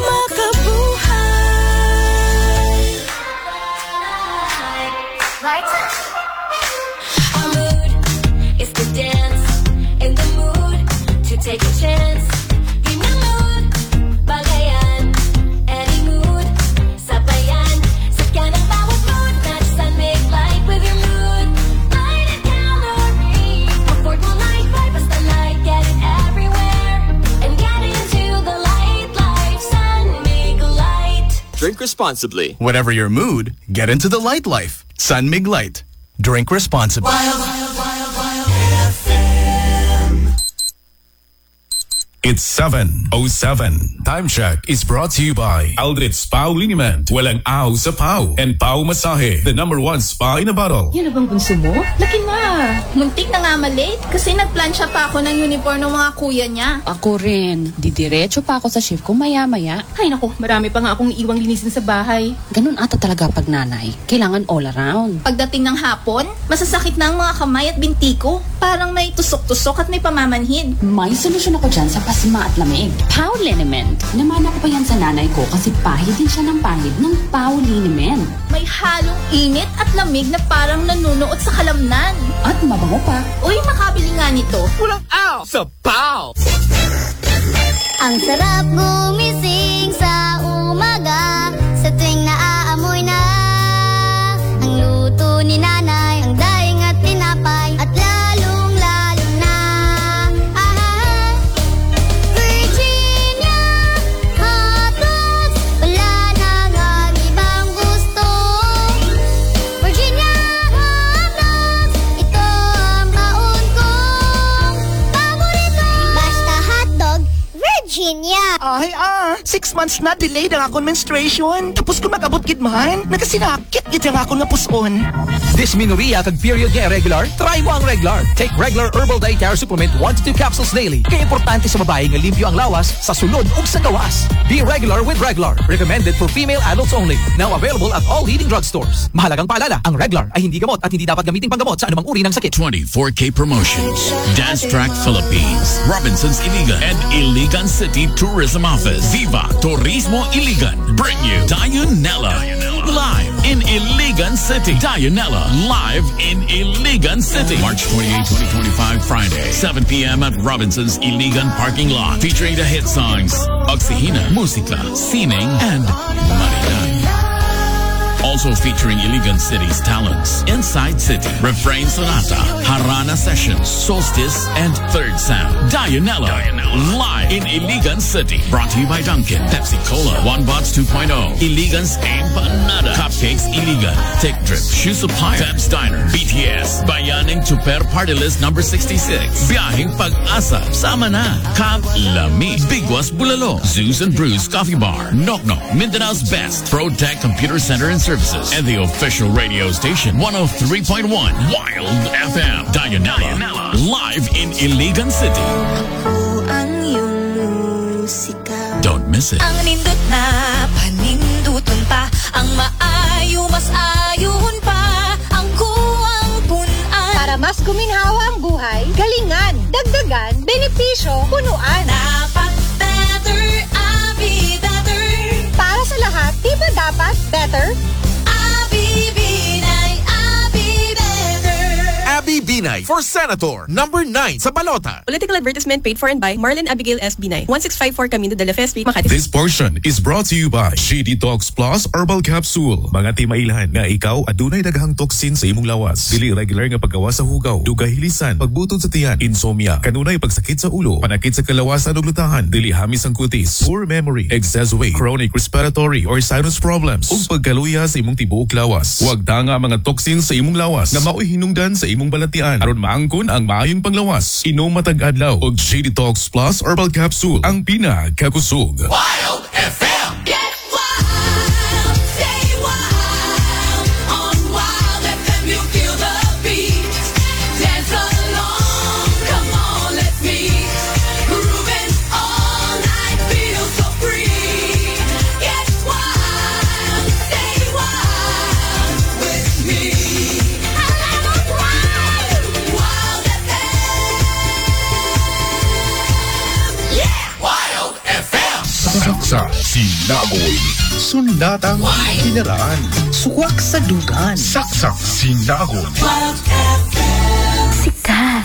Our mood is to dance in the mood to take a chance. Yun yung mood, bagayan, any mood, sabayan. Sakyan ang bawat mood, not just make light with your mood. Light it down the ring, afford mo light vibe, basta light, get it everywhere. And get into the light life, sun, make light.
Drink responsibly.
Whatever your mood, get into the light life. San Mig Light. Drink responsibly.
It's 7:07. Time check is brought to you by Aldrich Pau Liniment. Walang aw sa Pau. And Pau Masahe, the #1 spa in a bottle.
Yan na bang bunso mo? Laki na.
Muntik na nga malate kasi nagplansya pa ako ng uniform ng mga kuya niya.
Ako rin. Didiretso pa ako sa shift ko maya-maya.
Ay naku, marami pa nga akong iiwang linisin sa bahay.
Ganun ata talaga pag nanay. Kailangan all around.
Pagdating ng hapon, masasakit na ang mga kamay at binti ko. Parang may tusok-tusok at may pamamanhid.
May solusyon ako dyan sa pasma at lamig. Pau Liniment. Namana ko pa yan sa nanay ko kasi pahid din siya ng pahid ng Pau Liniment.
May halong init at lamig na parang nanunuot sa kalamnan.
At mabango pa.
Uy, makabili nga nito.
Walang aw sa Pau!
Ang sarap gumising sa umaga sa tuwing naaamoy na ang luto ni nanay, ang daing at tinapay at lalong-lalo na Virginia hot dogs, wala nang ang ibang gusto. Virginia hot dogs, ito ang baon kong paborito. Basta hotdog, Virginia.
Ay 6 months na delayed ang akong menstruation. Tapos kung mag-abot gid man, nagasinakit gid ang akong napuson.
Dysmenorrhea kag period nga irregular? Try mo ang Reglar. Take Reglar Herbal Dietary Supplement 1 to 2 capsules daily. Kaya importante sa babae nga limpyo ang lawas sa sulod ug sa gawas. Be regular with Reglar. Recommended for female adults only. Now available at all leading drugstores. Mahalagang paalala, ang Reglar ay hindi gamot at hindi dapat gamiting panggamot sa anumang uri ng sakit.
24K Promotions, Dance Track Philippines, Robinsons Iligan, and Iligan City Tourism Office. Viva Turismo Iligan bring you Dianella live in Iligan City. Dianella live in Iligan City. March 28, 2025, Friday, 7 p.m. at Robinsons Iligan Parking Lot. Featuring the hit songs Oxihina, Musica, Sining, and Marina. Also featuring Iligan City's talents, Inside City, Refrain Sonata, Harana Sessions, Solstice, and Third Sound. Dianella, live in Iligan City. Brought to you by Dunkin', Pepsi Cola, One Bots 2.0, Iligan's Empanada, Cupcakes Iligan, Tech Drip, Shoe Supply, Fab's Diner, BTS, Bayaning Tuper Party List number 66, Biyahing Pag-asa, Sama na, Camp Lami, Bigwas Bulalo, Zeus and Brews Coffee Bar, Knock Knock, Mindanao's Best, ProTech Computer Center and Services, and the official radio station 103.1 Wild FM. Dianella, live in Iligan City. Don't miss it.
Ang nindot na paninduton pa, ang maayo mas ayun pa, ang kuwang punan.
Para mas guminhawa ang buhay, galingan, dagdagan, benepisyo, punuan.
Dapat better, Abby better.
Para sa lahat, di ba dapat better?
Abby Binay, Abby better.
Abby Binay
Binay for Senator, number 9 sa balota.
Political advertisement paid for and by Marlon Abigail S. Binay, 1654 Camino de la Fe Street, Makati.
This portion is brought to you by She Detox Plus Herbal Capsule. Mga timailan nga ikaw adunay daghang toxin sa imong lawas. Dili regular nga paggawa sa hugaw, dugahilisan, pagbutod sa tiyan, insomnia, kanunay pagsakit sa ulo, panakit sa kalawasan ug lutahan, dili hamis ang kutis, poor memory, excess weight, chronic respiratory or sinus problems, ug pagkaluya sa imong tibuok lawas. Huwag tanga mga toxin sa imong lawas nga mao'y hinungdan sa imong balatian aron maangkon ang maayong panglawas. Inom matag adlaw og She Detox Plus Herbal Capsule, ang pinakakusog.
Wild FM. Get wild, stay wild. On Wild FM you feel the beat. Dance along, come on, let's meet. Grooving all night, feel so free. Get wild, stay wild with me. Wild FM. Yeah, Wild FM.
Saksa Sinagoy. Sundatang kinaraan.
Suwak sa dugan.
Saksak Sinagoy.
Wild FM.
Sikat.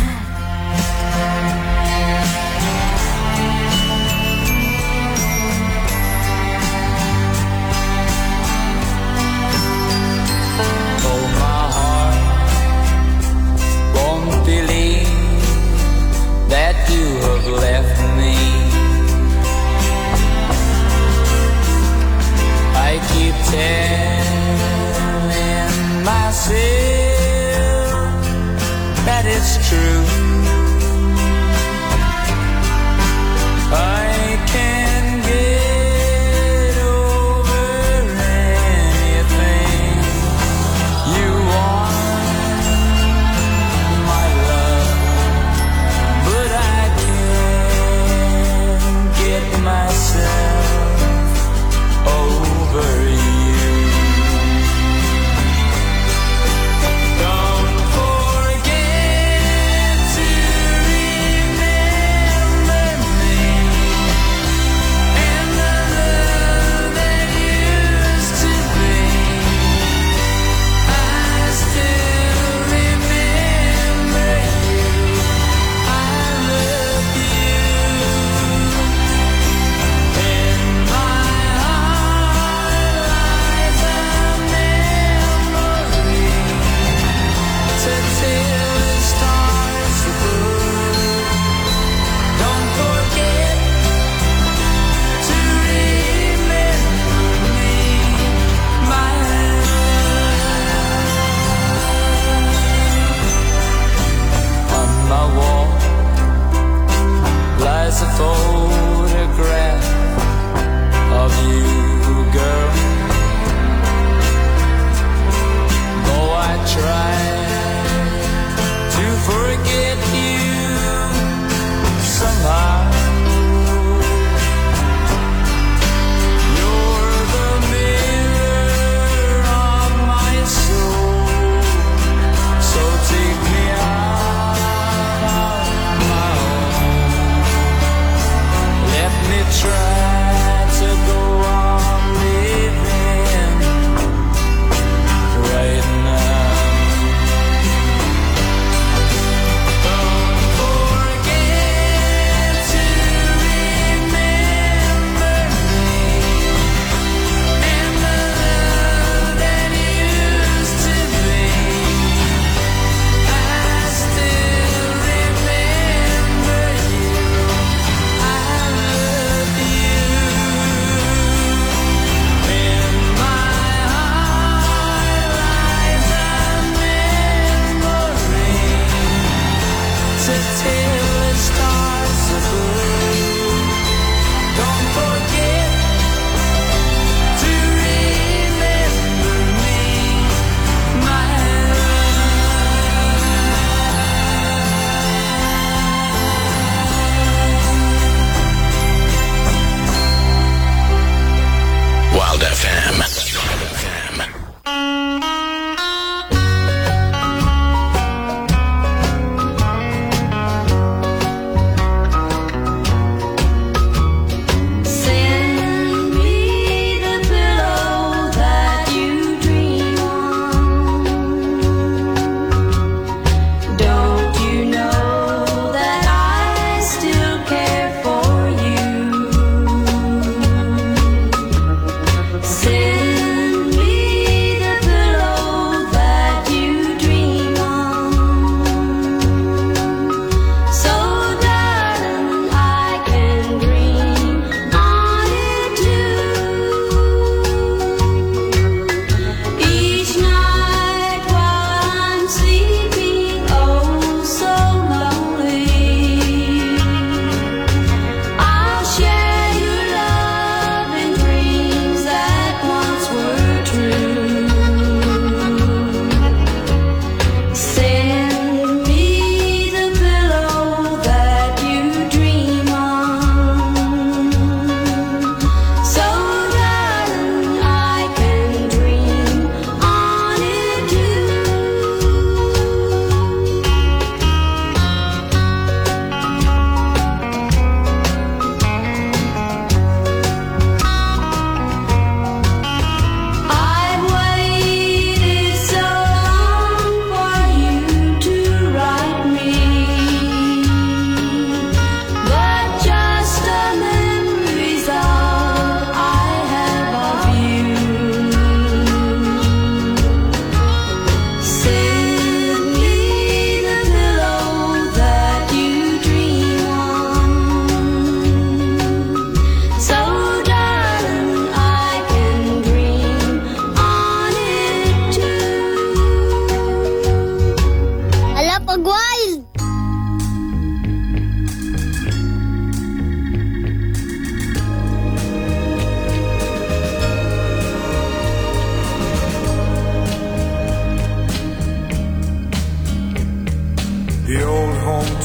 Oh, my heart won't believe that you have left me. I keep telling myself that it's true. I can get over anything you want, my love, but I can't get myself over you. Don't forget to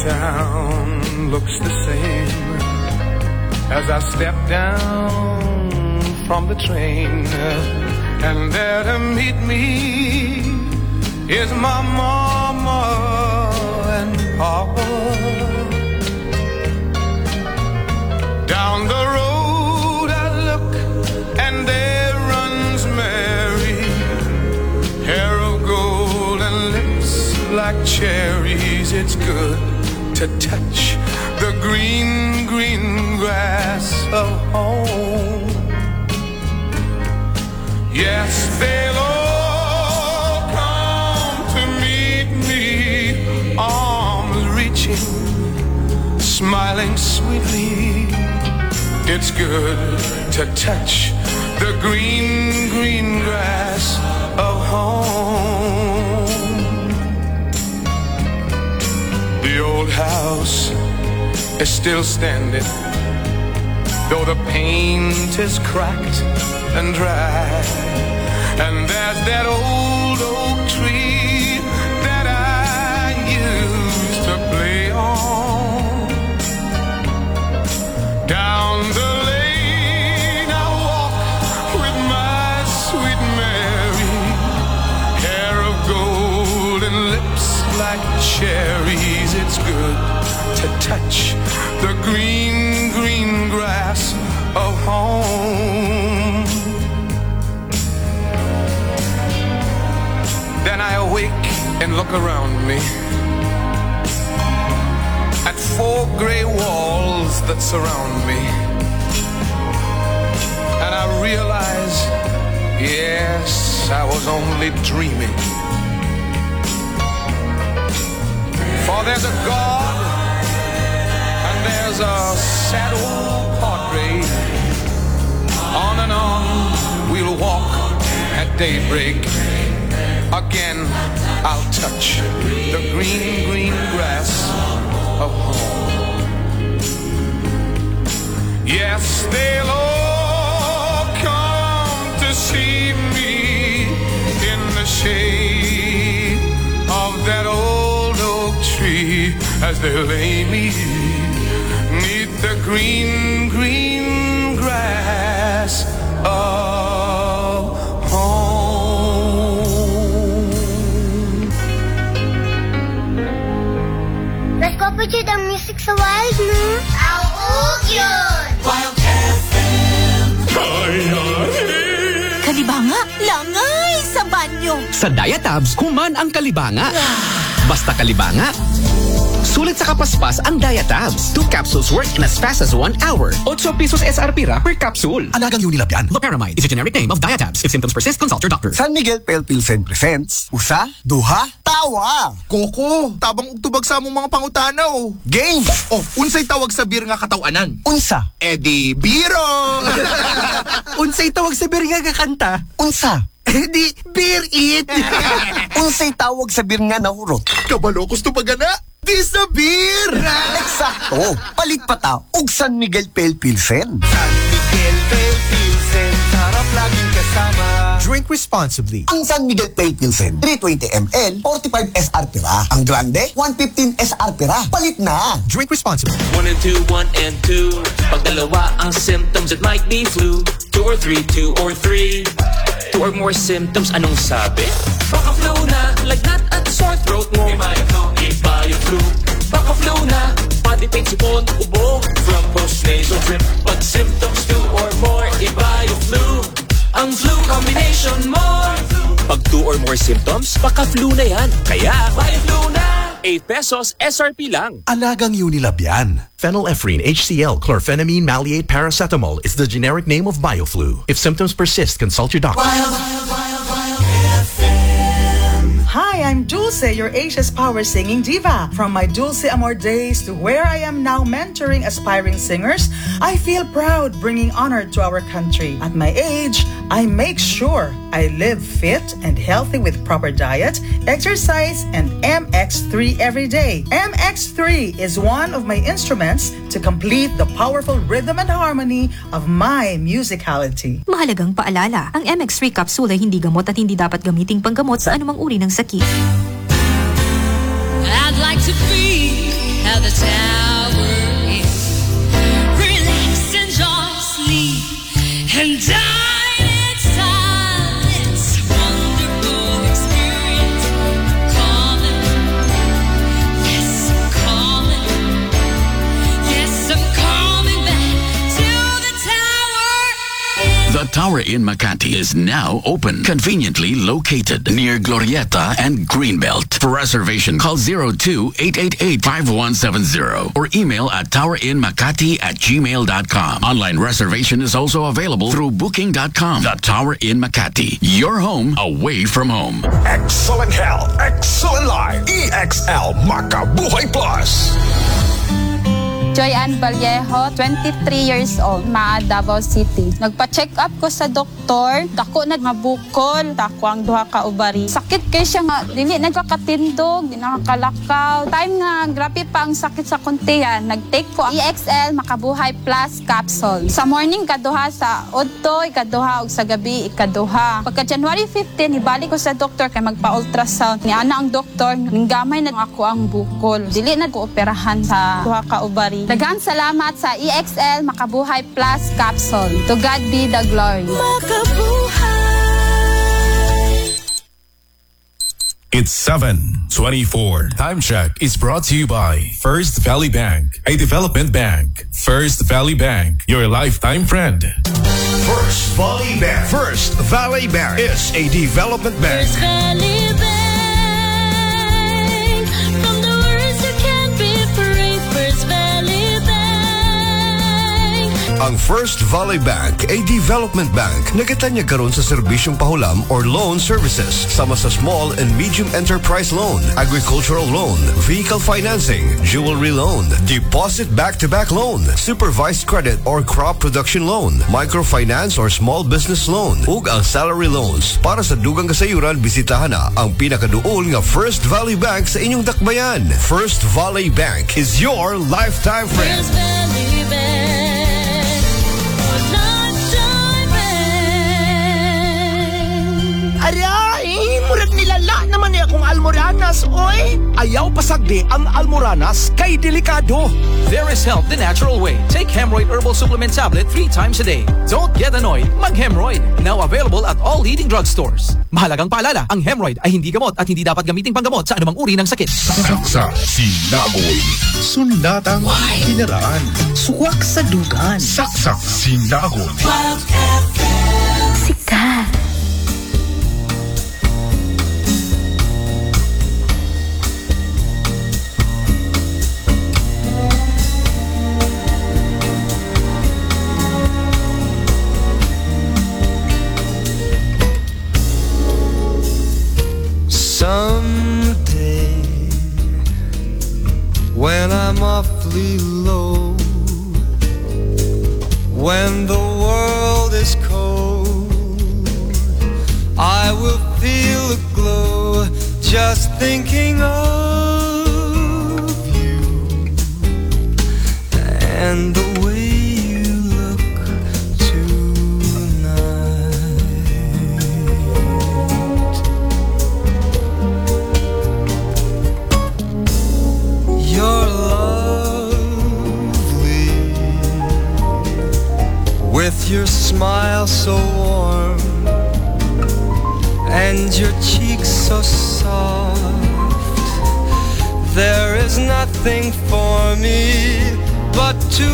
town looks the same as I step down from the train, and there to meet me is my mama and papa. Down the road I look, and there runs Mary, hair of gold and lips like cherries. It's good to touch the green, green grass of home. Yes, they'll all come to meet me, arms reaching, smiling sweetly. It's good to touch the green, green grass of home. The old house is still standing, though the paint is cracked and dry. And there's that old oak tree that I used to play on. Down the lane I walk with my sweet Mary, hair of gold and lips like cherries. It's good to touch the green, green grass of home. Then I awake and look around me at 4 gray walls that surround me, and I realize, yes, I was only dreaming. For there's a God and there's a sad old portrait. On and on we'll walk at daybreak. Again I'll touch the green, green grass of home. Yes, they'll all come to see me in the shade of that old oak tree as they lay me 'neath the green, green grass of home.
Let's go picture the music sa Wild, no? Ang yun!
Wild FM.
Kalibanga, langay sa banyo.
Sa Diatabs, kuman ang kalibanga. Basta kalibanga. Sulit sa kapaspas ang Diatabs. 2 capsules work in as fast as 1 hour. 8 pesos SRP ra per capsule.
Alagang Unilab yan.
Loperamide is a generic name of Diatabs. If symptoms persist, consult your doctor.
San Miguel Pale Pilsen presents Usa, Duha, Tawa.
Koko, tabang ugtubag sa among mga pangutanaw.
Game.
Oh, unsay tawag sa beer nga katawanan?
Unsa.
Edi biro.
Unsay tawag sa beer nga kakanta? Unsa.
Edi beer it.
Unsay tawag sa beer nga nahurot?
Kabalo gusto pagana. Di sa beer.
Eksakto. Palit pa ta og San Miguel Pale Pilsen.
San Miguel Pale Pilsen, sarap laging kasama.
Drink responsibly.
Ang San Miguel Pale Pilsen, 320 ml, 45 SRP ra. Ang Grande, 115 SRP ra. Palit na.
Drink responsibly.
1 and 2, 1 and 2. Pag dalawa ang symptoms, it might be flu. 2 or 3, 2 or 3. 2 or more symptoms, anong sabi? Baka flu na, lagnat at sore throat mo. Ibaya-flu. Baka flu na, body pain, sipon, ubo. From post-nasal drip, pag symptoms 2 or more, Ibaya-flu. Ang flu combination mo. Pag 2 or more symptoms, baka flu na yan. Kaya, Ibaya-flu na. 8 pesos SRP lang.
Alagang Unilab yan. Phenylephrine, HCl, chlorphenamine, maleate, paracetamol is the generic name of BioFlu. If symptoms persist, consult your doctor.
Hi, I'm Dulce, your Asia's power singing diva. From my Dulce Amor days to where I am now mentoring aspiring singers, I feel proud bringing honor to our country. At my age, I make sure I live fit and healthy with proper diet, exercise, and MX3 every day. MX3 is one of my instruments to complete the powerful rhythm and harmony of my musicality.
Mahalagang paalala, ang MX3 capsule ay hindi gamot at hindi dapat gamiting panggamot sa anumang uri ng sakit.
I'd like to be
how the tower is. Relax and just sleep and die in silence. Wonderful experience. Calling. Yes, I'm calling. Yes, I'm coming back to the tower.
The Tower in Makati is now open, conveniently located near Glorieta and Greenbelt. For reservation, call 02-888-5170 or email at towerinmakati@gmail.com. Online reservation is also available through booking.com. The Tower in Makati, your home away from home.
Excellent health, excellent life. EXL Makabuhay Plus.
Joy Ann Vallejo, 23 years old, Maa, Davao City. Nagpa-check up ko sa doktor, dako na mabukol, dako ang duha ka ubari. Sakit kay siya nga, dili nagkakatindog, di nakakalakaw. Time nga, grabe pa ang sakit sa kuntihan. Nag-take ko ang EXL Makabuhay Plus capsule. Sa morning, kaduha, sa udto, ikaduha, ug sa gabi, ikaduha. Pagka January 15, ibalik ko sa doktor kay magpa-ultrasound. Niana ang doktor, ninggamay na ako ang bukol. Dili na ko operahan sa duha ka ubari. Daghang salamat sa EXL Makabuhay Plus capsule. To God be the glory.
It's 7:24. Time check is brought to you by First Valley Bank, a development bank. First Valley Bank, your lifetime friend.
First Valley Bank. First Valley Bank is a development bank.
First Valley Bank. From the words you can't be free. First Valley Bank.
Ang First Valley Bank ay development bank na kitanya karon sa serbisyong pahulam or loan services sama sa small and medium enterprise loan, agricultural loan, vehicle financing, jewelry loan, deposit back-to-back loan, supervised credit or crop production loan, microfinance or small business loan, ug ang salary loans. Para sa dugang kasayuran, bisitahan na ang pinakaduol nga First Valley Bank sa inyong dakbayan. First Valley Bank is your lifetime friend.
First Valley Bank.
Aray, murag nilala naman niya kung almoranas, oy. Ayaw pasagdi ang almoranas kay delikado.
There is help the natural way. Take Hemorrhoid Herbal Supplement Tablet 3 times a day. Don't get annoyed. Mag-Hemorrhoid. Now available at all leading drugstores. Mahalagang paalala, ang hemorrhoid ay hindi gamot at hindi dapat gamiting panggamot sa anumang uri ng sakit.
Saksa, sinagoy. Sundatang kinaraan.
Suwak sa dugan.
Saksak, sinagoy.
Sikat.
Someday, when I'm awfully low, when the world is cold, I will feel a glow just thinking of you and the way you look You're lovely, with your smile so warm and your cheeks so soft. There is nothing for me but to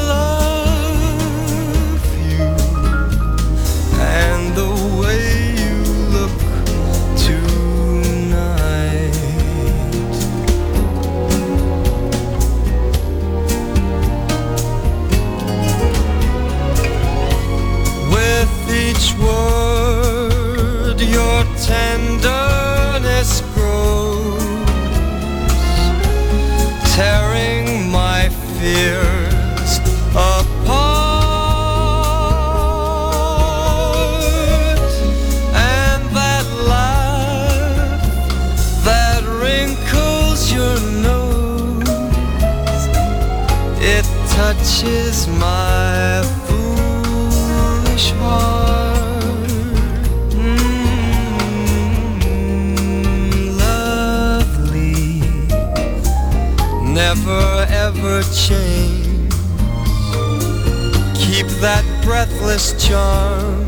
love you and the way you look tonight. With each word your tenderness grows, tearing my fears apart. And that laugh that wrinkles your nose, it touches my foolish heart. Lovely, never a change. Keep that breathless charm.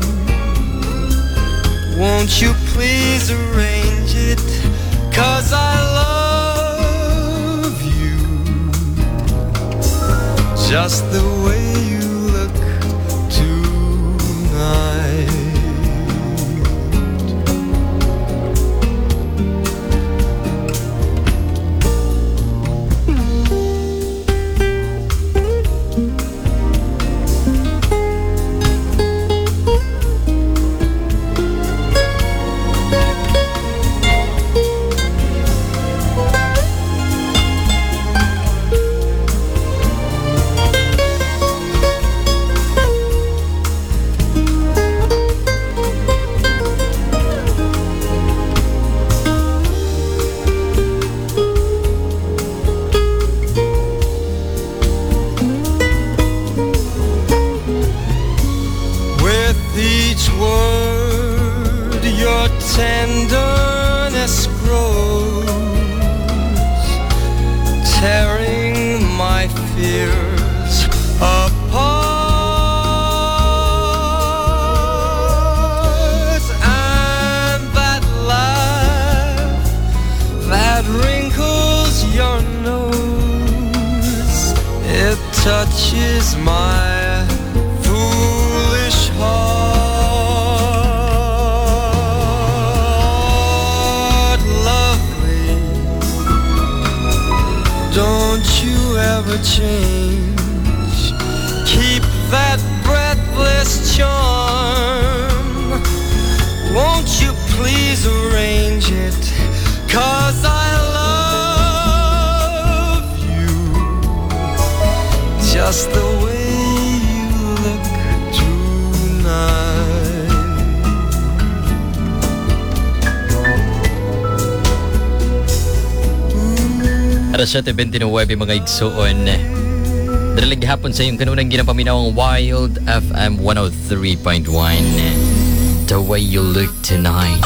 Won't you please arrange it? 'Cause I love you just the way you look tonight. Tenderness grows, tearing my fears apart. And that laugh that wrinkles your nose, it touches my foolish heart. Don't you ever change. Keep that breathless charm. Won't you please arrange it? 'Cause I love you just the way you look tonight.
Alas 7:29 mga igsoon. Dalalag hapon sa iyong kanunang ginapaminawang Wild FM 103.1. The way you look tonight.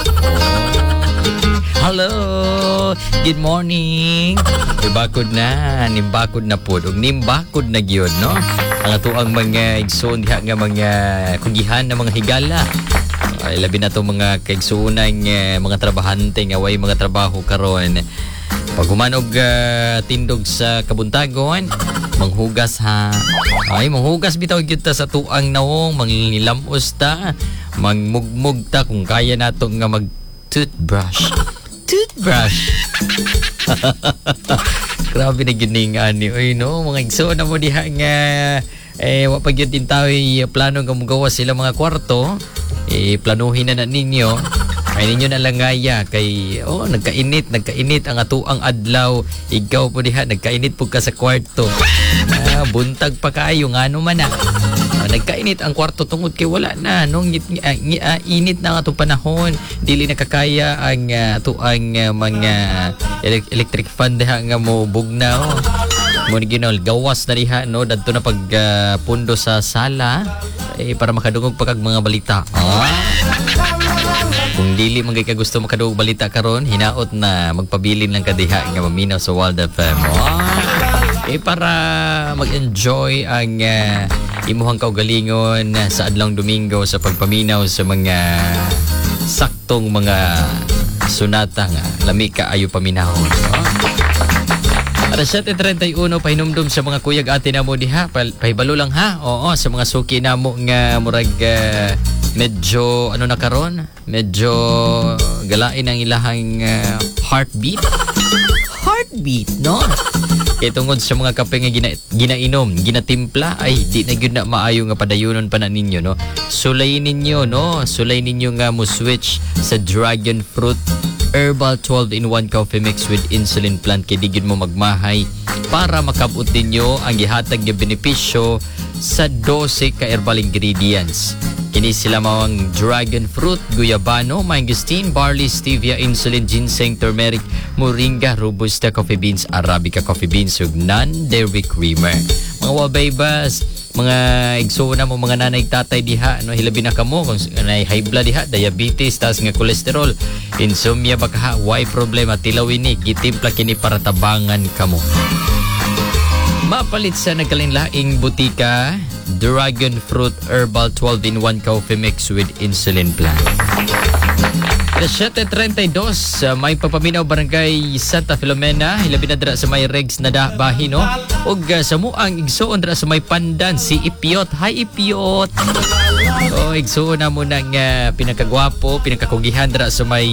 Hello! Good morning! Nimbakod na po. Nimbakod na gyud, no? Ang atuang mga igsoon diha nga mga kugihan na mga higala. Labi na to mga kaigsoonang mga trabahante nga way mga trabaho karon. Pag humanog tindog sa kabuntagon, manghugas ha. Ay, manghugas bitaw gyud ta sa tuang nawong, manglilamos ta, mangmugmug ta kung kaya nato nga mag-toothbrush. Grabe na gining ani. Oy no, mga igsoon na mo diha nga wa pa gyud din tayo plano nga mugawas sila mga kwarto. Planuhin na ninyo. Ay ninyo na lang ngaya kay nagkainit ang atuang adlaw. Ikaw po diha nagkainit pud ka sa kwarto. Buntag pa kayo ngano man na. Nagkainit ang kwarto tungod kay wala na nung init na nga atong panahon. Dili nakakaya ang atuang mga electric fan diha nga mo bugnaw. Mo ginol gawas na diha no dadto na pag pundo sa sala para makadungog pa kag mga balita. Kung dili man ka gusto makadungog balita karon, hinaot na magpabilin lang ka diha nga maminaw sa Wild FM. Para mag-enjoy ang imuhang kaugalingon sa adlawng Domingo sa pagpaminaw sa mga saktong mga sunata nga lami ka ayo paminahon. Para 7:31 pahinumdum sa mga kuyag ate namo diha, pahibalo lang ha. Oo, sa mga suki namo nga murag medyo na karon, medyo galain ang ilahang heartbeat, no? Kaya tungod sa mga kape nga ginainom, ginatimpla, ay di na gyud na maayo nga padayunon pa na ninyo, no? Sulay ninyo, no? Sulay ninyo nga mo switch sa dragon fruit herbal 12-in-1 coffee mix with insulin plant kay di gyud mo magmahay para makabot ninyo ang gihatag nga benepisyo sa 12 ka herbal ingredients. Kini sila mawang dragon fruit, guyabano, mangosteen, barley, stevia, insulin, ginseng, turmeric, moringa, robusta coffee beans, arabica coffee beans, ug non-dairy creamer. Mga wabaybas, mga igsoon na mo, mga nanay tatay diha, no, hilabi na kamo kung high blood diha, diabetes, taas nga kolesterol, insomnia baka why problema, tilawin ni gitimpla kini para tabangan kamo. Mapalit sa nagkalinlaing butika, Dragon Fruit Herbal 12-in-1 Coffee Mix with Insulin Plan. 7:32 may papaminaw barangay Santa Filomena, hilabi na dra sa may regs na bahin, no? Og sa muang igsuon dra sa may pandan si Ipiot. Hi Ipiot. Oh, igsuon na mo nang pinakagwapo, pinakakugihan dra sa may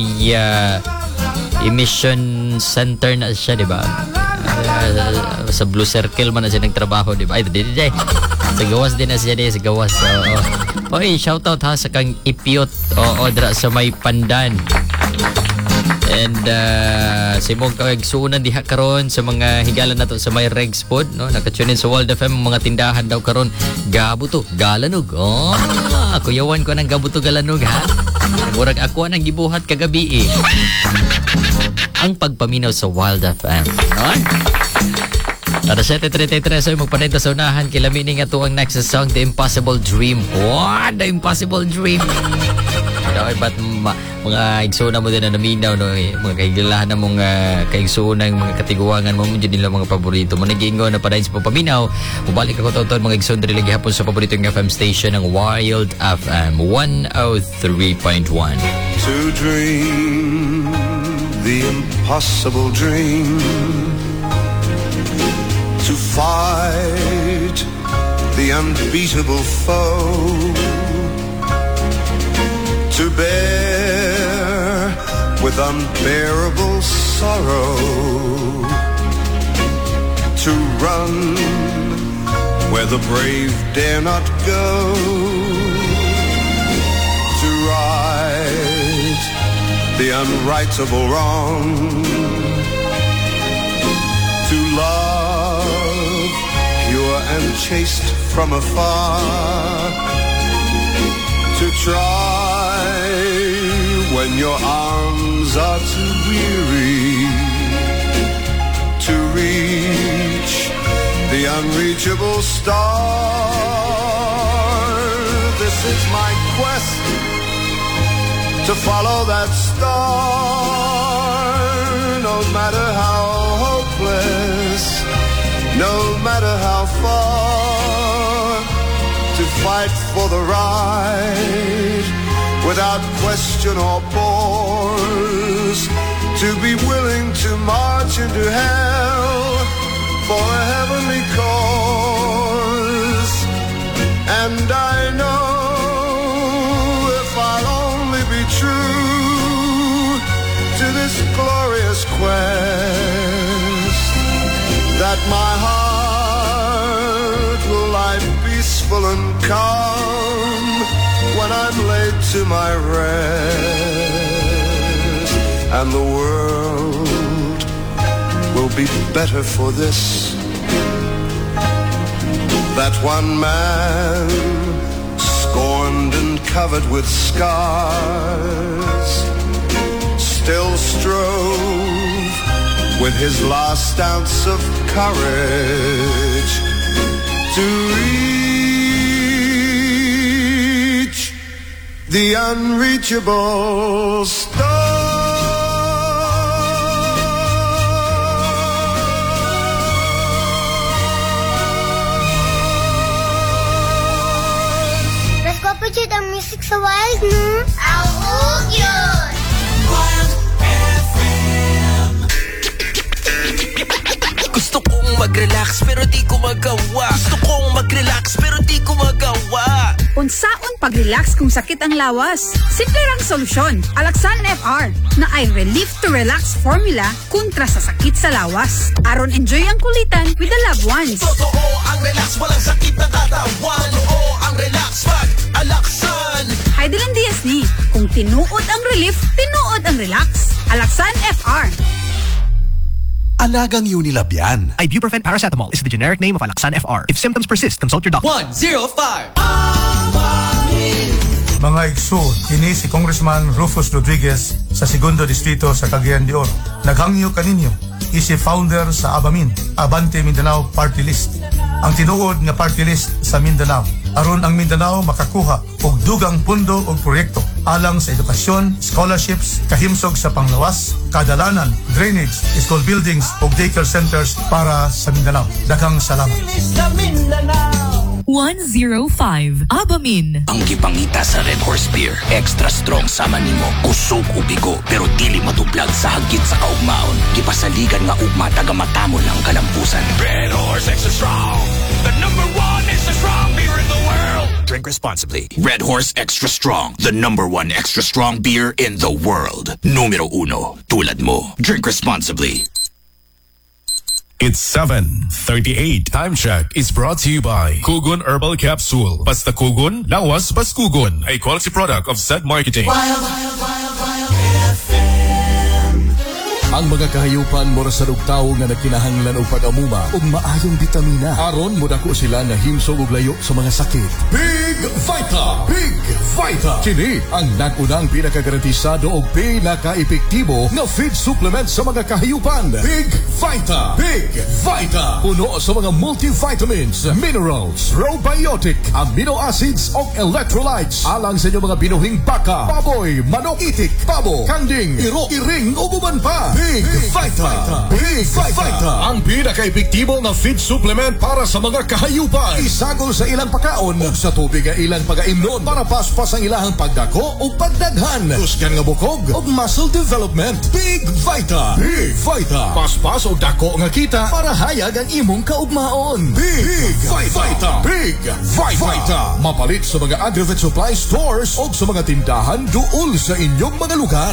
emission center na siya, di ba? Sa Blue Circle man na siya nagtrabaho, di ba? Ay, di. Sa gawas din na siya, sa gawas. Oy, shoutout ha sa kang Ipiot. Oo, dra sa may pandan. And sa imong kaigsuunan diha karon sa mga higalan nato sa may Regs Pod, no? Nakatune in sa World FM, mga tindahan daw karon gabuto galanog. Oh, kuyawan ko ng gabuto galanog, ha. Murag ako nang gibuhat kagabi eh. Ang pagpaminaw sa Wild FM, no? Para 7:33 ay magpanita sa unahan, kilami ni nga to ang next song, The Impossible Dream. What? The Impossible Dream. Daw ba't mga igsuna mo din na naminaw, no? Mga kahigilahan na mong kaigsunan, mga katiguangan mo dyan nila mga paborito. Managingo na pa rin sa papaminaw. Mubalik ako taon mga igsunan rin lagi hapon sa paborito ng FM station ng Wild FM 103.1.
To dream the impossible dream, to fight the unbeatable foe, to bear with unbearable sorrow, to run where the brave dare not go, to right the unrightable wrong, to love pure and chaste from afar, to try when your arms are too weary, to reach the unreachable star. This is my quest, to follow that star, no matter how hopeless, no matter how far, to fight for the right without question or pause, to be willing to march into hell for a heavenly cause. And I know if I'll only be true to this glorious quest, that my heart will lie peaceful and calm when I'm laid to my rest, and the world will be better for this, that one man scorned and covered with scars still strove with his last ounce of courage to reach the unreachable star.
Let's go pagod ang music sa Wild, no? Aog yun! Wild FM.
Gusto kong mag-relax pero di ko magawa. Gusto kong mag-relax pero di ko magawa.
Unsaon pag-relax kung sakit ang lawas? Simple lang solusyon. Alaxan FR na ay Relief to Relax formula kontra sa sakit sa lawas. Aron enjoy ang kulitan with the loved ones.
Totoo ang relax, walang sakit na tatawan. Oo ang relax, pag-Alaxan.
Hay Dylan Diaz ni. Kung tinuod ang relief, tinuod ang relax. Alaxan FR.
Alagang Unilab yan. Ibuprofen paracetamol is the generic name of Alaxan FR. If symptoms persist, consult your doctor.
105.
Mga igsoon, kini si Congressman Rufus Rodriguez sa Segundo Distrito sa Cagayan de Oro. Naghangyo kaninyo, isi founder sa ABAMIN, Abante Mindanao Party List. Ang tinuod nga party list sa Mindanao. Aron ang Mindanao makakuha og dugang pundo og proyekto alang sa edukasyon, scholarships, kahimsog sa panglawas, kadalanan, drainage, school buildings ug daycare centers para sa Mindanao. Daghang salamat.
105 Abamin.
Ang gipangita sa Red Horse Beer, extra strong sama nimo, kusog o bigo, pero dili matublag sa hagit sa kaugmaon. Gipasaligan nga ugma taga matamon ang kalampusan.
Red Horse Extra Strong, the #1 extra strong beer in the world.
Drink responsibly. Red Horse Extra Strong, the #1 extra strong beer in the world. Numero 1, tulad mo. Drink responsibly.
It's 7:38. Time check is brought to you by Kugon Herbal Capsule. Basta Kugon, lawas bas Kugon. A quality product of Zed Marketing.
Ang mga kahayupan mora sa rugtaw nga nagkinahanglan og pag-amuma ug maayong bitamina aron modako sila nga himsog ug layo sa mga sakit. Big Vita! Big Vita! Kini ang nag-unang pinakagarantisado ug pinaka-epektibo nga feed supplement sa mga kahayupan. Big Vita! Big Vita! Puno sa mga multivitamins, minerals, probiotic, amino acids ug electrolytes alang sa inyong mga binuhing baka, baboy, manok, itik, pabo, kanding, iro, iring ug uban pa. Big Vita! Big Vita! Ang pinaka-epektibo na feed supplement para sa mga kahayupan. Isagol sa ilang pagkaon ug sa tubig nga ilang pag-aimnon para paspas ang ilahang pagdako ug pagdaghan. Kusgan nga bukog ug muscle development. Big Vita! Big Vita! Paspas ug dako nga kita para hayag ang imong kaugmaon. Big Vita! Big Vita! Mapalit sa mga Agravet Supply Stores ug sa mga tindahan duol sa inyong mga lugar.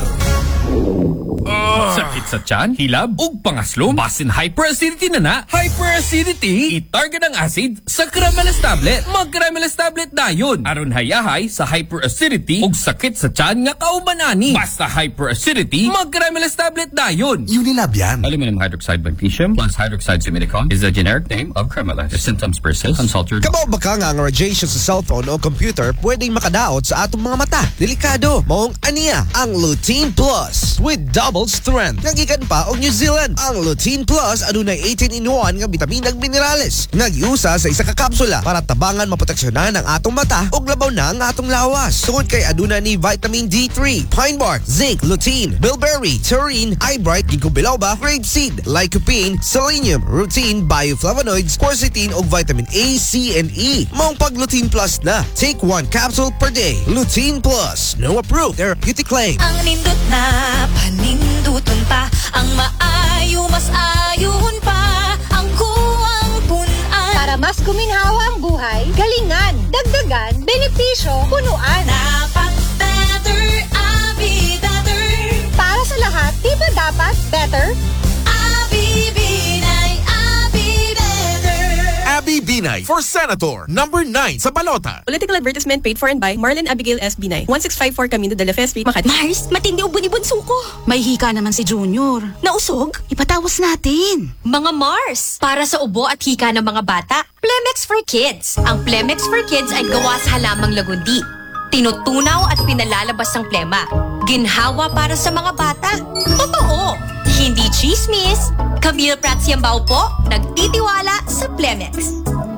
Sakit sa tiyan, hilab, ug pangaslom, basin hyperacidity na. Hyperacidity? Itarget ang acid sa Cremeles tablet. Mag-Cremeles tablet dayon. Aron hayahay sa hyperacidity ug sakit sa tiyan nga kauban-ani. Basta hyperacidity, mag-Cremeles tablet dayon.
Unilab yan.
Aluminum hydroxide magnesium plus hydroxide simidicon is the generic name of Cremeles. If symptoms persist, consult your
Kabaw ba ka nga ang radiation sa cellphone o computer pwedeng makadaot sa atong mga mata? Delikado. Maong aniya ang Lutein Plus with double strength. Nagikan pa og New Zealand. Ang Lutein Plus adunay 18-in-1 nga bitamina ug minerales. Nagiusa sa isa ka kapsula para tabangan maproteksyonan ang atong mata ug labaw na ang atong lawas. Tungod kay aduna ni vitamin D3, pine bark, zinc, lutein, bilberry, taurine, eyebright, ginkgo biloba, grapeseed, lycopene, selenium, rutin, bioflavonoids, quercetin ug vitamin A, C, and E. Maong pag Lutein Plus na. Take 1 capsule per day. Lutein Plus. No approved therapeutic claim.
Ang nindot na paninduton pa, ang maayo mas ayuhon pa, ang kuwang punan.
Para mas kuminhawa ang buhay, galingan, dagdagan, benepisyo, punuan.
Dapat better, Abi better.
Para sa lahat, di ba dapat better?
Abi Binay, Abi better.
Abby Binay for Senator, number 9 sa balota.
Political advertisement paid for and by Marlon Abigail S. Binay, 1654 Camino de la Fe Street, Makati.
Mars, matindi o bunibunso ko. May hika naman si Junior. Nausog? Ipatawas natin.
Mga Mars, para sa ubo at hika ng mga bata, Plemex for Kids. Ang Plemex for Kids ay gawa sa halamang lagundi. Tinutunaw at pinalalabas ng plema. Ginhawa para sa mga bata. Totoo! Hindi chismis. Camille Pratsiambao po, nagtitiwala sa Plemex.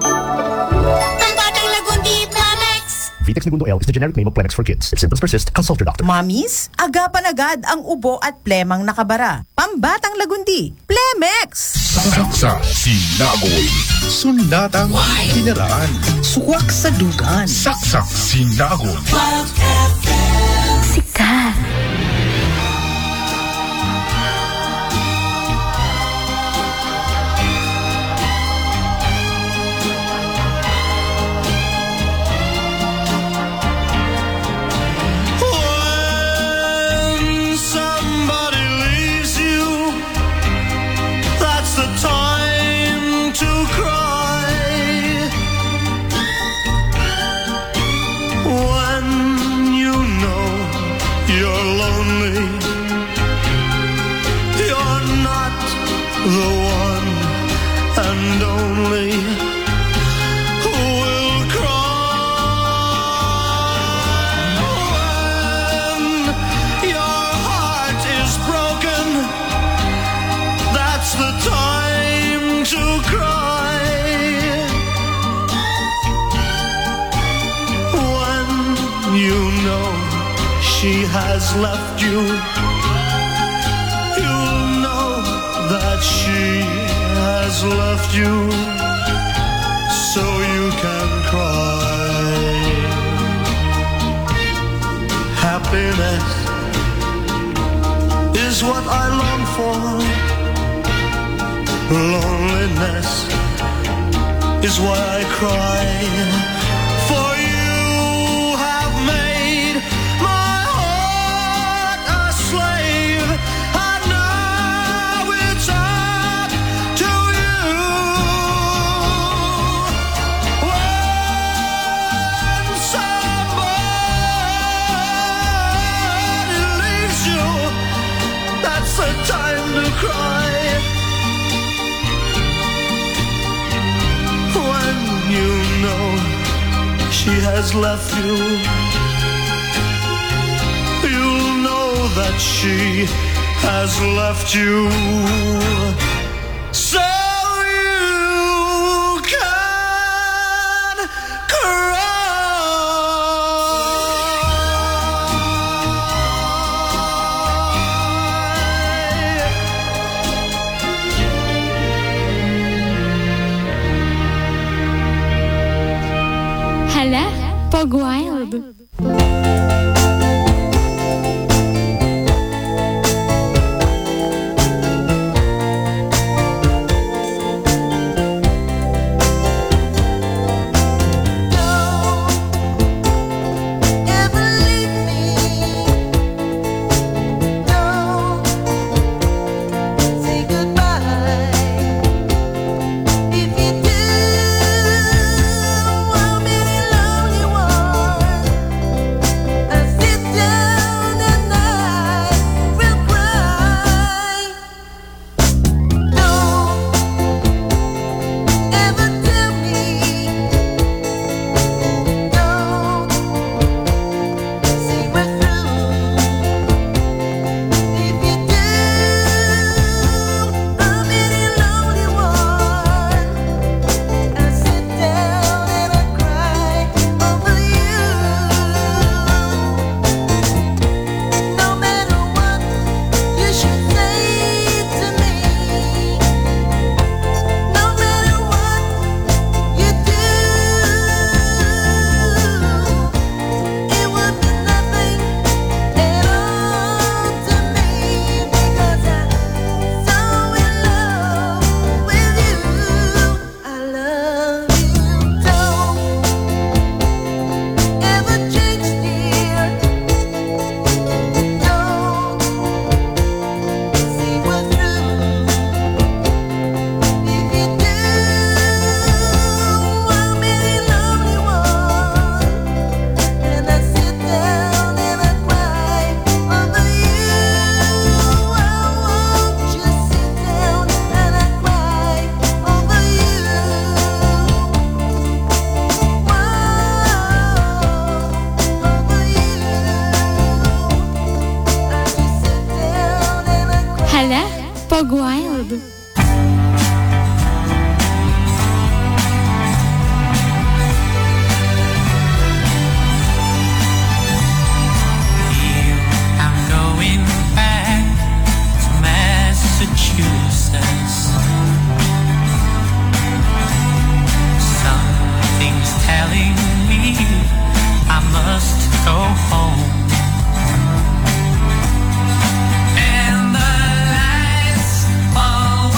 Ang batang lagundi, Plemex!
Vitex Segundo L is the generic name of Plemex for kids. If symptoms persist, consult your doctor.
Mommies, agapan agad ang ubo at plemang nakabara. Pambatang lagundi, Plemex!
Saksa, sinagoy, sundatang kinaraan.
Suwak sa dugan.
Saksa, sinagoy.
Sikat.
Somebody leaves you, that's the time to cry. When you know she has left you, you'll know that she has left you, so you can cry. Happiness is what I long for. Loneliness is why I cry. For you have made my heart a slave, and now it's up to you. When somebody leaves you, that's the time to cry. When you know she has left you, you'll know that she has left you, so you can cry.
Hala, pag wild. Pag wild.
I'm going back to Massachusetts. Something's telling me I must go home. And the lights fall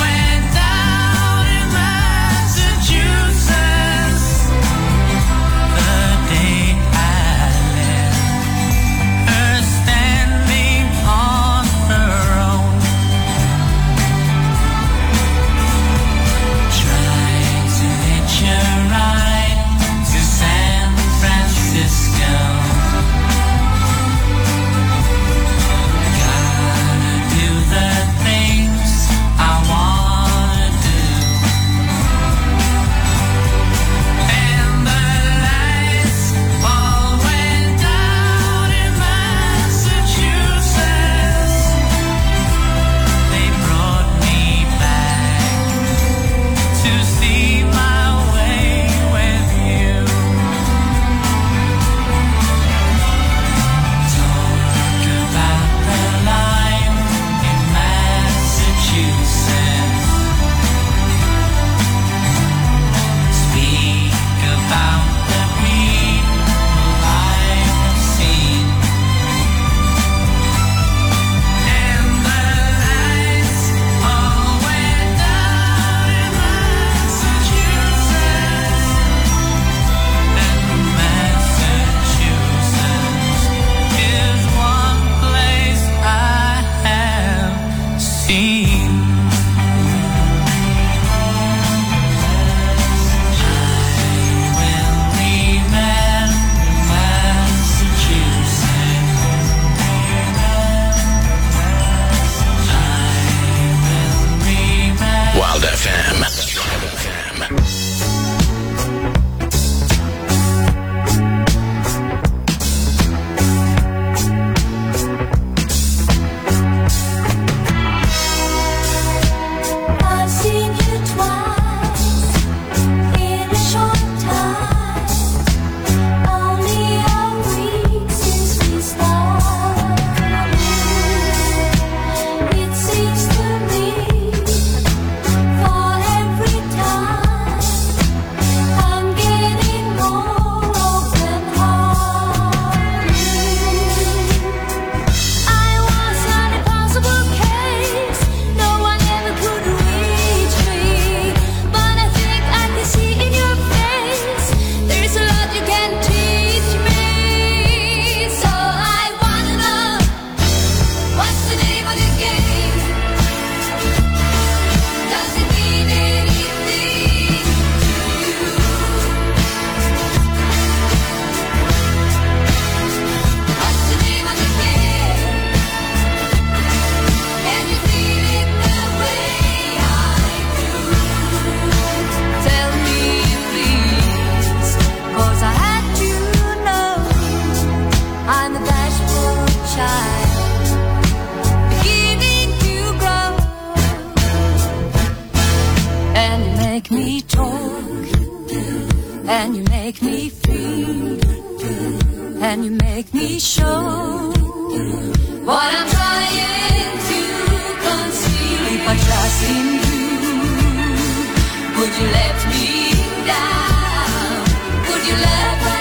make me feel, and you make me show what I'm trying to conceal. If I trust in you, would you let me down? Would you let me?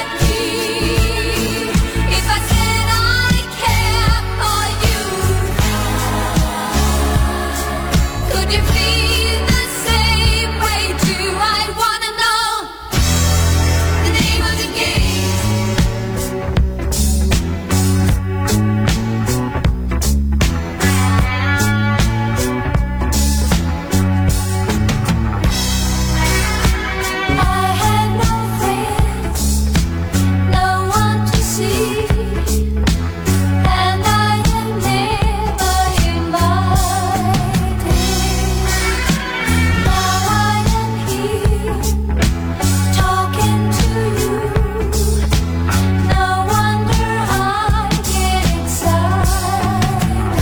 If I said I care for you, could you feel the same way too? I wanna know the name of the game. I had no friends, no one to see, and I am never invited. Now I am here, talking to you. No wonder I get excited.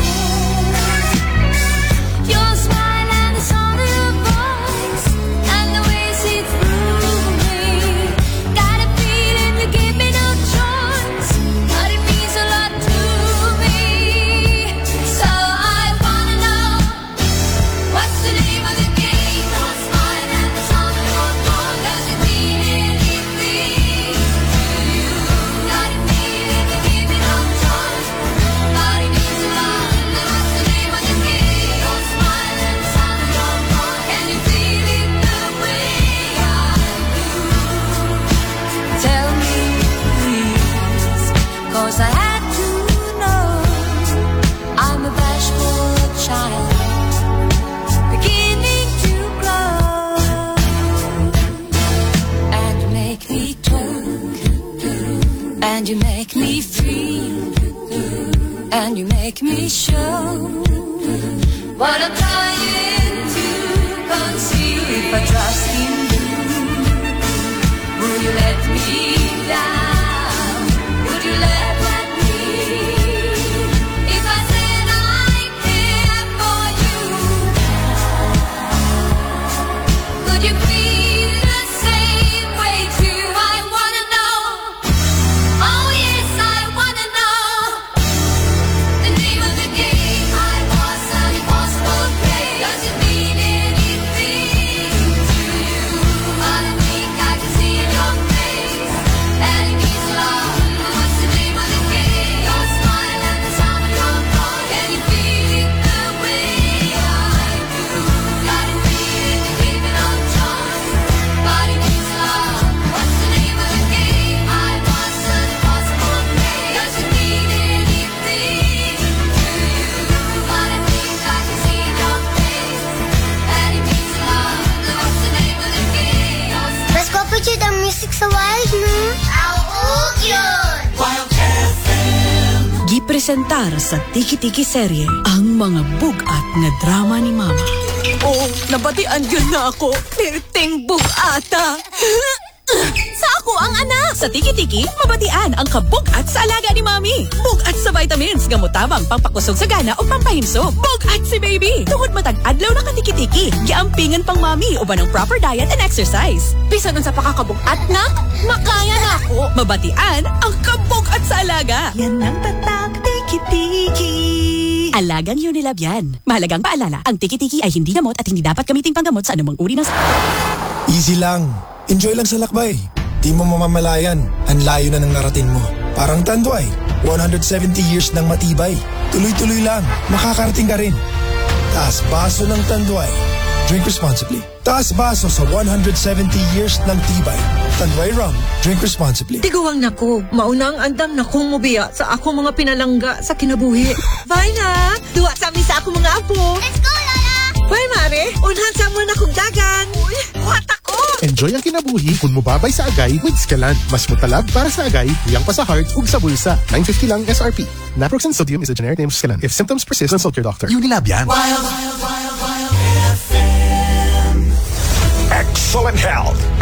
Your smile and the sound of your voice, and the way you see through me. Got a feeling you give me no choice, but it means a lot to me. So I wanna know, what's the name of the game? Your smile and the sound of your voice, does it mean anything to you? Got a feeling you give me no choice, but it means a lot. What's the name of the game? Your smile and the sound of your voice, can you feel it the way I do? Tell me please, 'cause I had to know. I'm a bashful child, beginning to grow, and you make me talk, and you make me feel, and you make me show what I'm trying to conceal. If I trust in you, will you let me down? Would you let me? If I said I care for you, could you feel the same way too? I wanna know. Oh yes, I wanna know the name of the game. I was an impossible prey. Does it mean anything to you? But I think I can see in your face that it means a lot. What's the name of the game? Your smile and the sound of your voice, can you feel it the way I do? Got a feeling you give me no choice, but it means a lot. What's the name of the game? I was an impossible prey. Does it mean anything to you? But I think I can see in your face that it means a lot. What's the name of the game?
Mas kapatid ang music sa Wild, no? Auog yun! Wild FM!
Gipresentar sa Tiki-Tiki serye ang mga bugat nga drama ni Mama. Oh, nabatian yun na ako. Perteng bugata. Sa ako ang anak! Sa Tiki-Tiki, mabatian ang kabugat sa alaga ni Mami. Bugat sa vitamins, gamutabang pangpakusog sa gana o pampahimsog. Bugat si baby! Tungod matag-adlaw na ka-Tiki-Tiki. Giampingan pang Mami uban ng proper diet and exercise. Bisa nun sa pakakabugat na, makaya na ako. Mabatian ang kabugat sa alaga. Yan ang tatak Tiki-Tiki. Alagang Unilab yan. Mahalagang paalala, ang Tiki-Tiki ay hindi gamot at hindi dapat gamiting panggamot sa anumang uri ng
Easy lang. Enjoy lang sa lakbay. Di mo mamamalayan. Ang layo na ng narating mo. Parang Tanduay. 170 years ng matibay. Tuloy-tuloy lang. Makakarating ka rin. Taas baso ng Tanduay. Drink responsibly. Taas baso sa 170 years ng tibay. Tanduay Rum. Drink responsibly.
Tiguang nako, maunang andam na kong mubiya sa ako mga pinalangga sa kinabuhi. Vina, duwa sa amin sa ako mga apo.
Let's go, Lola!
Hoy, Mare, unhan sa mo na kong dagan. Uy, what ako?
Enjoy ang kinabuhi kung mubabay sa agay with Scalan. Mas mutalab para sa agay, tuyang pa sa heart ug sa bulsa. $9.50 lang SRP. Naproxen sodium is a generic name of Scalan. If symptoms persist, consult your doctor.
Unilab yan.
Excellent health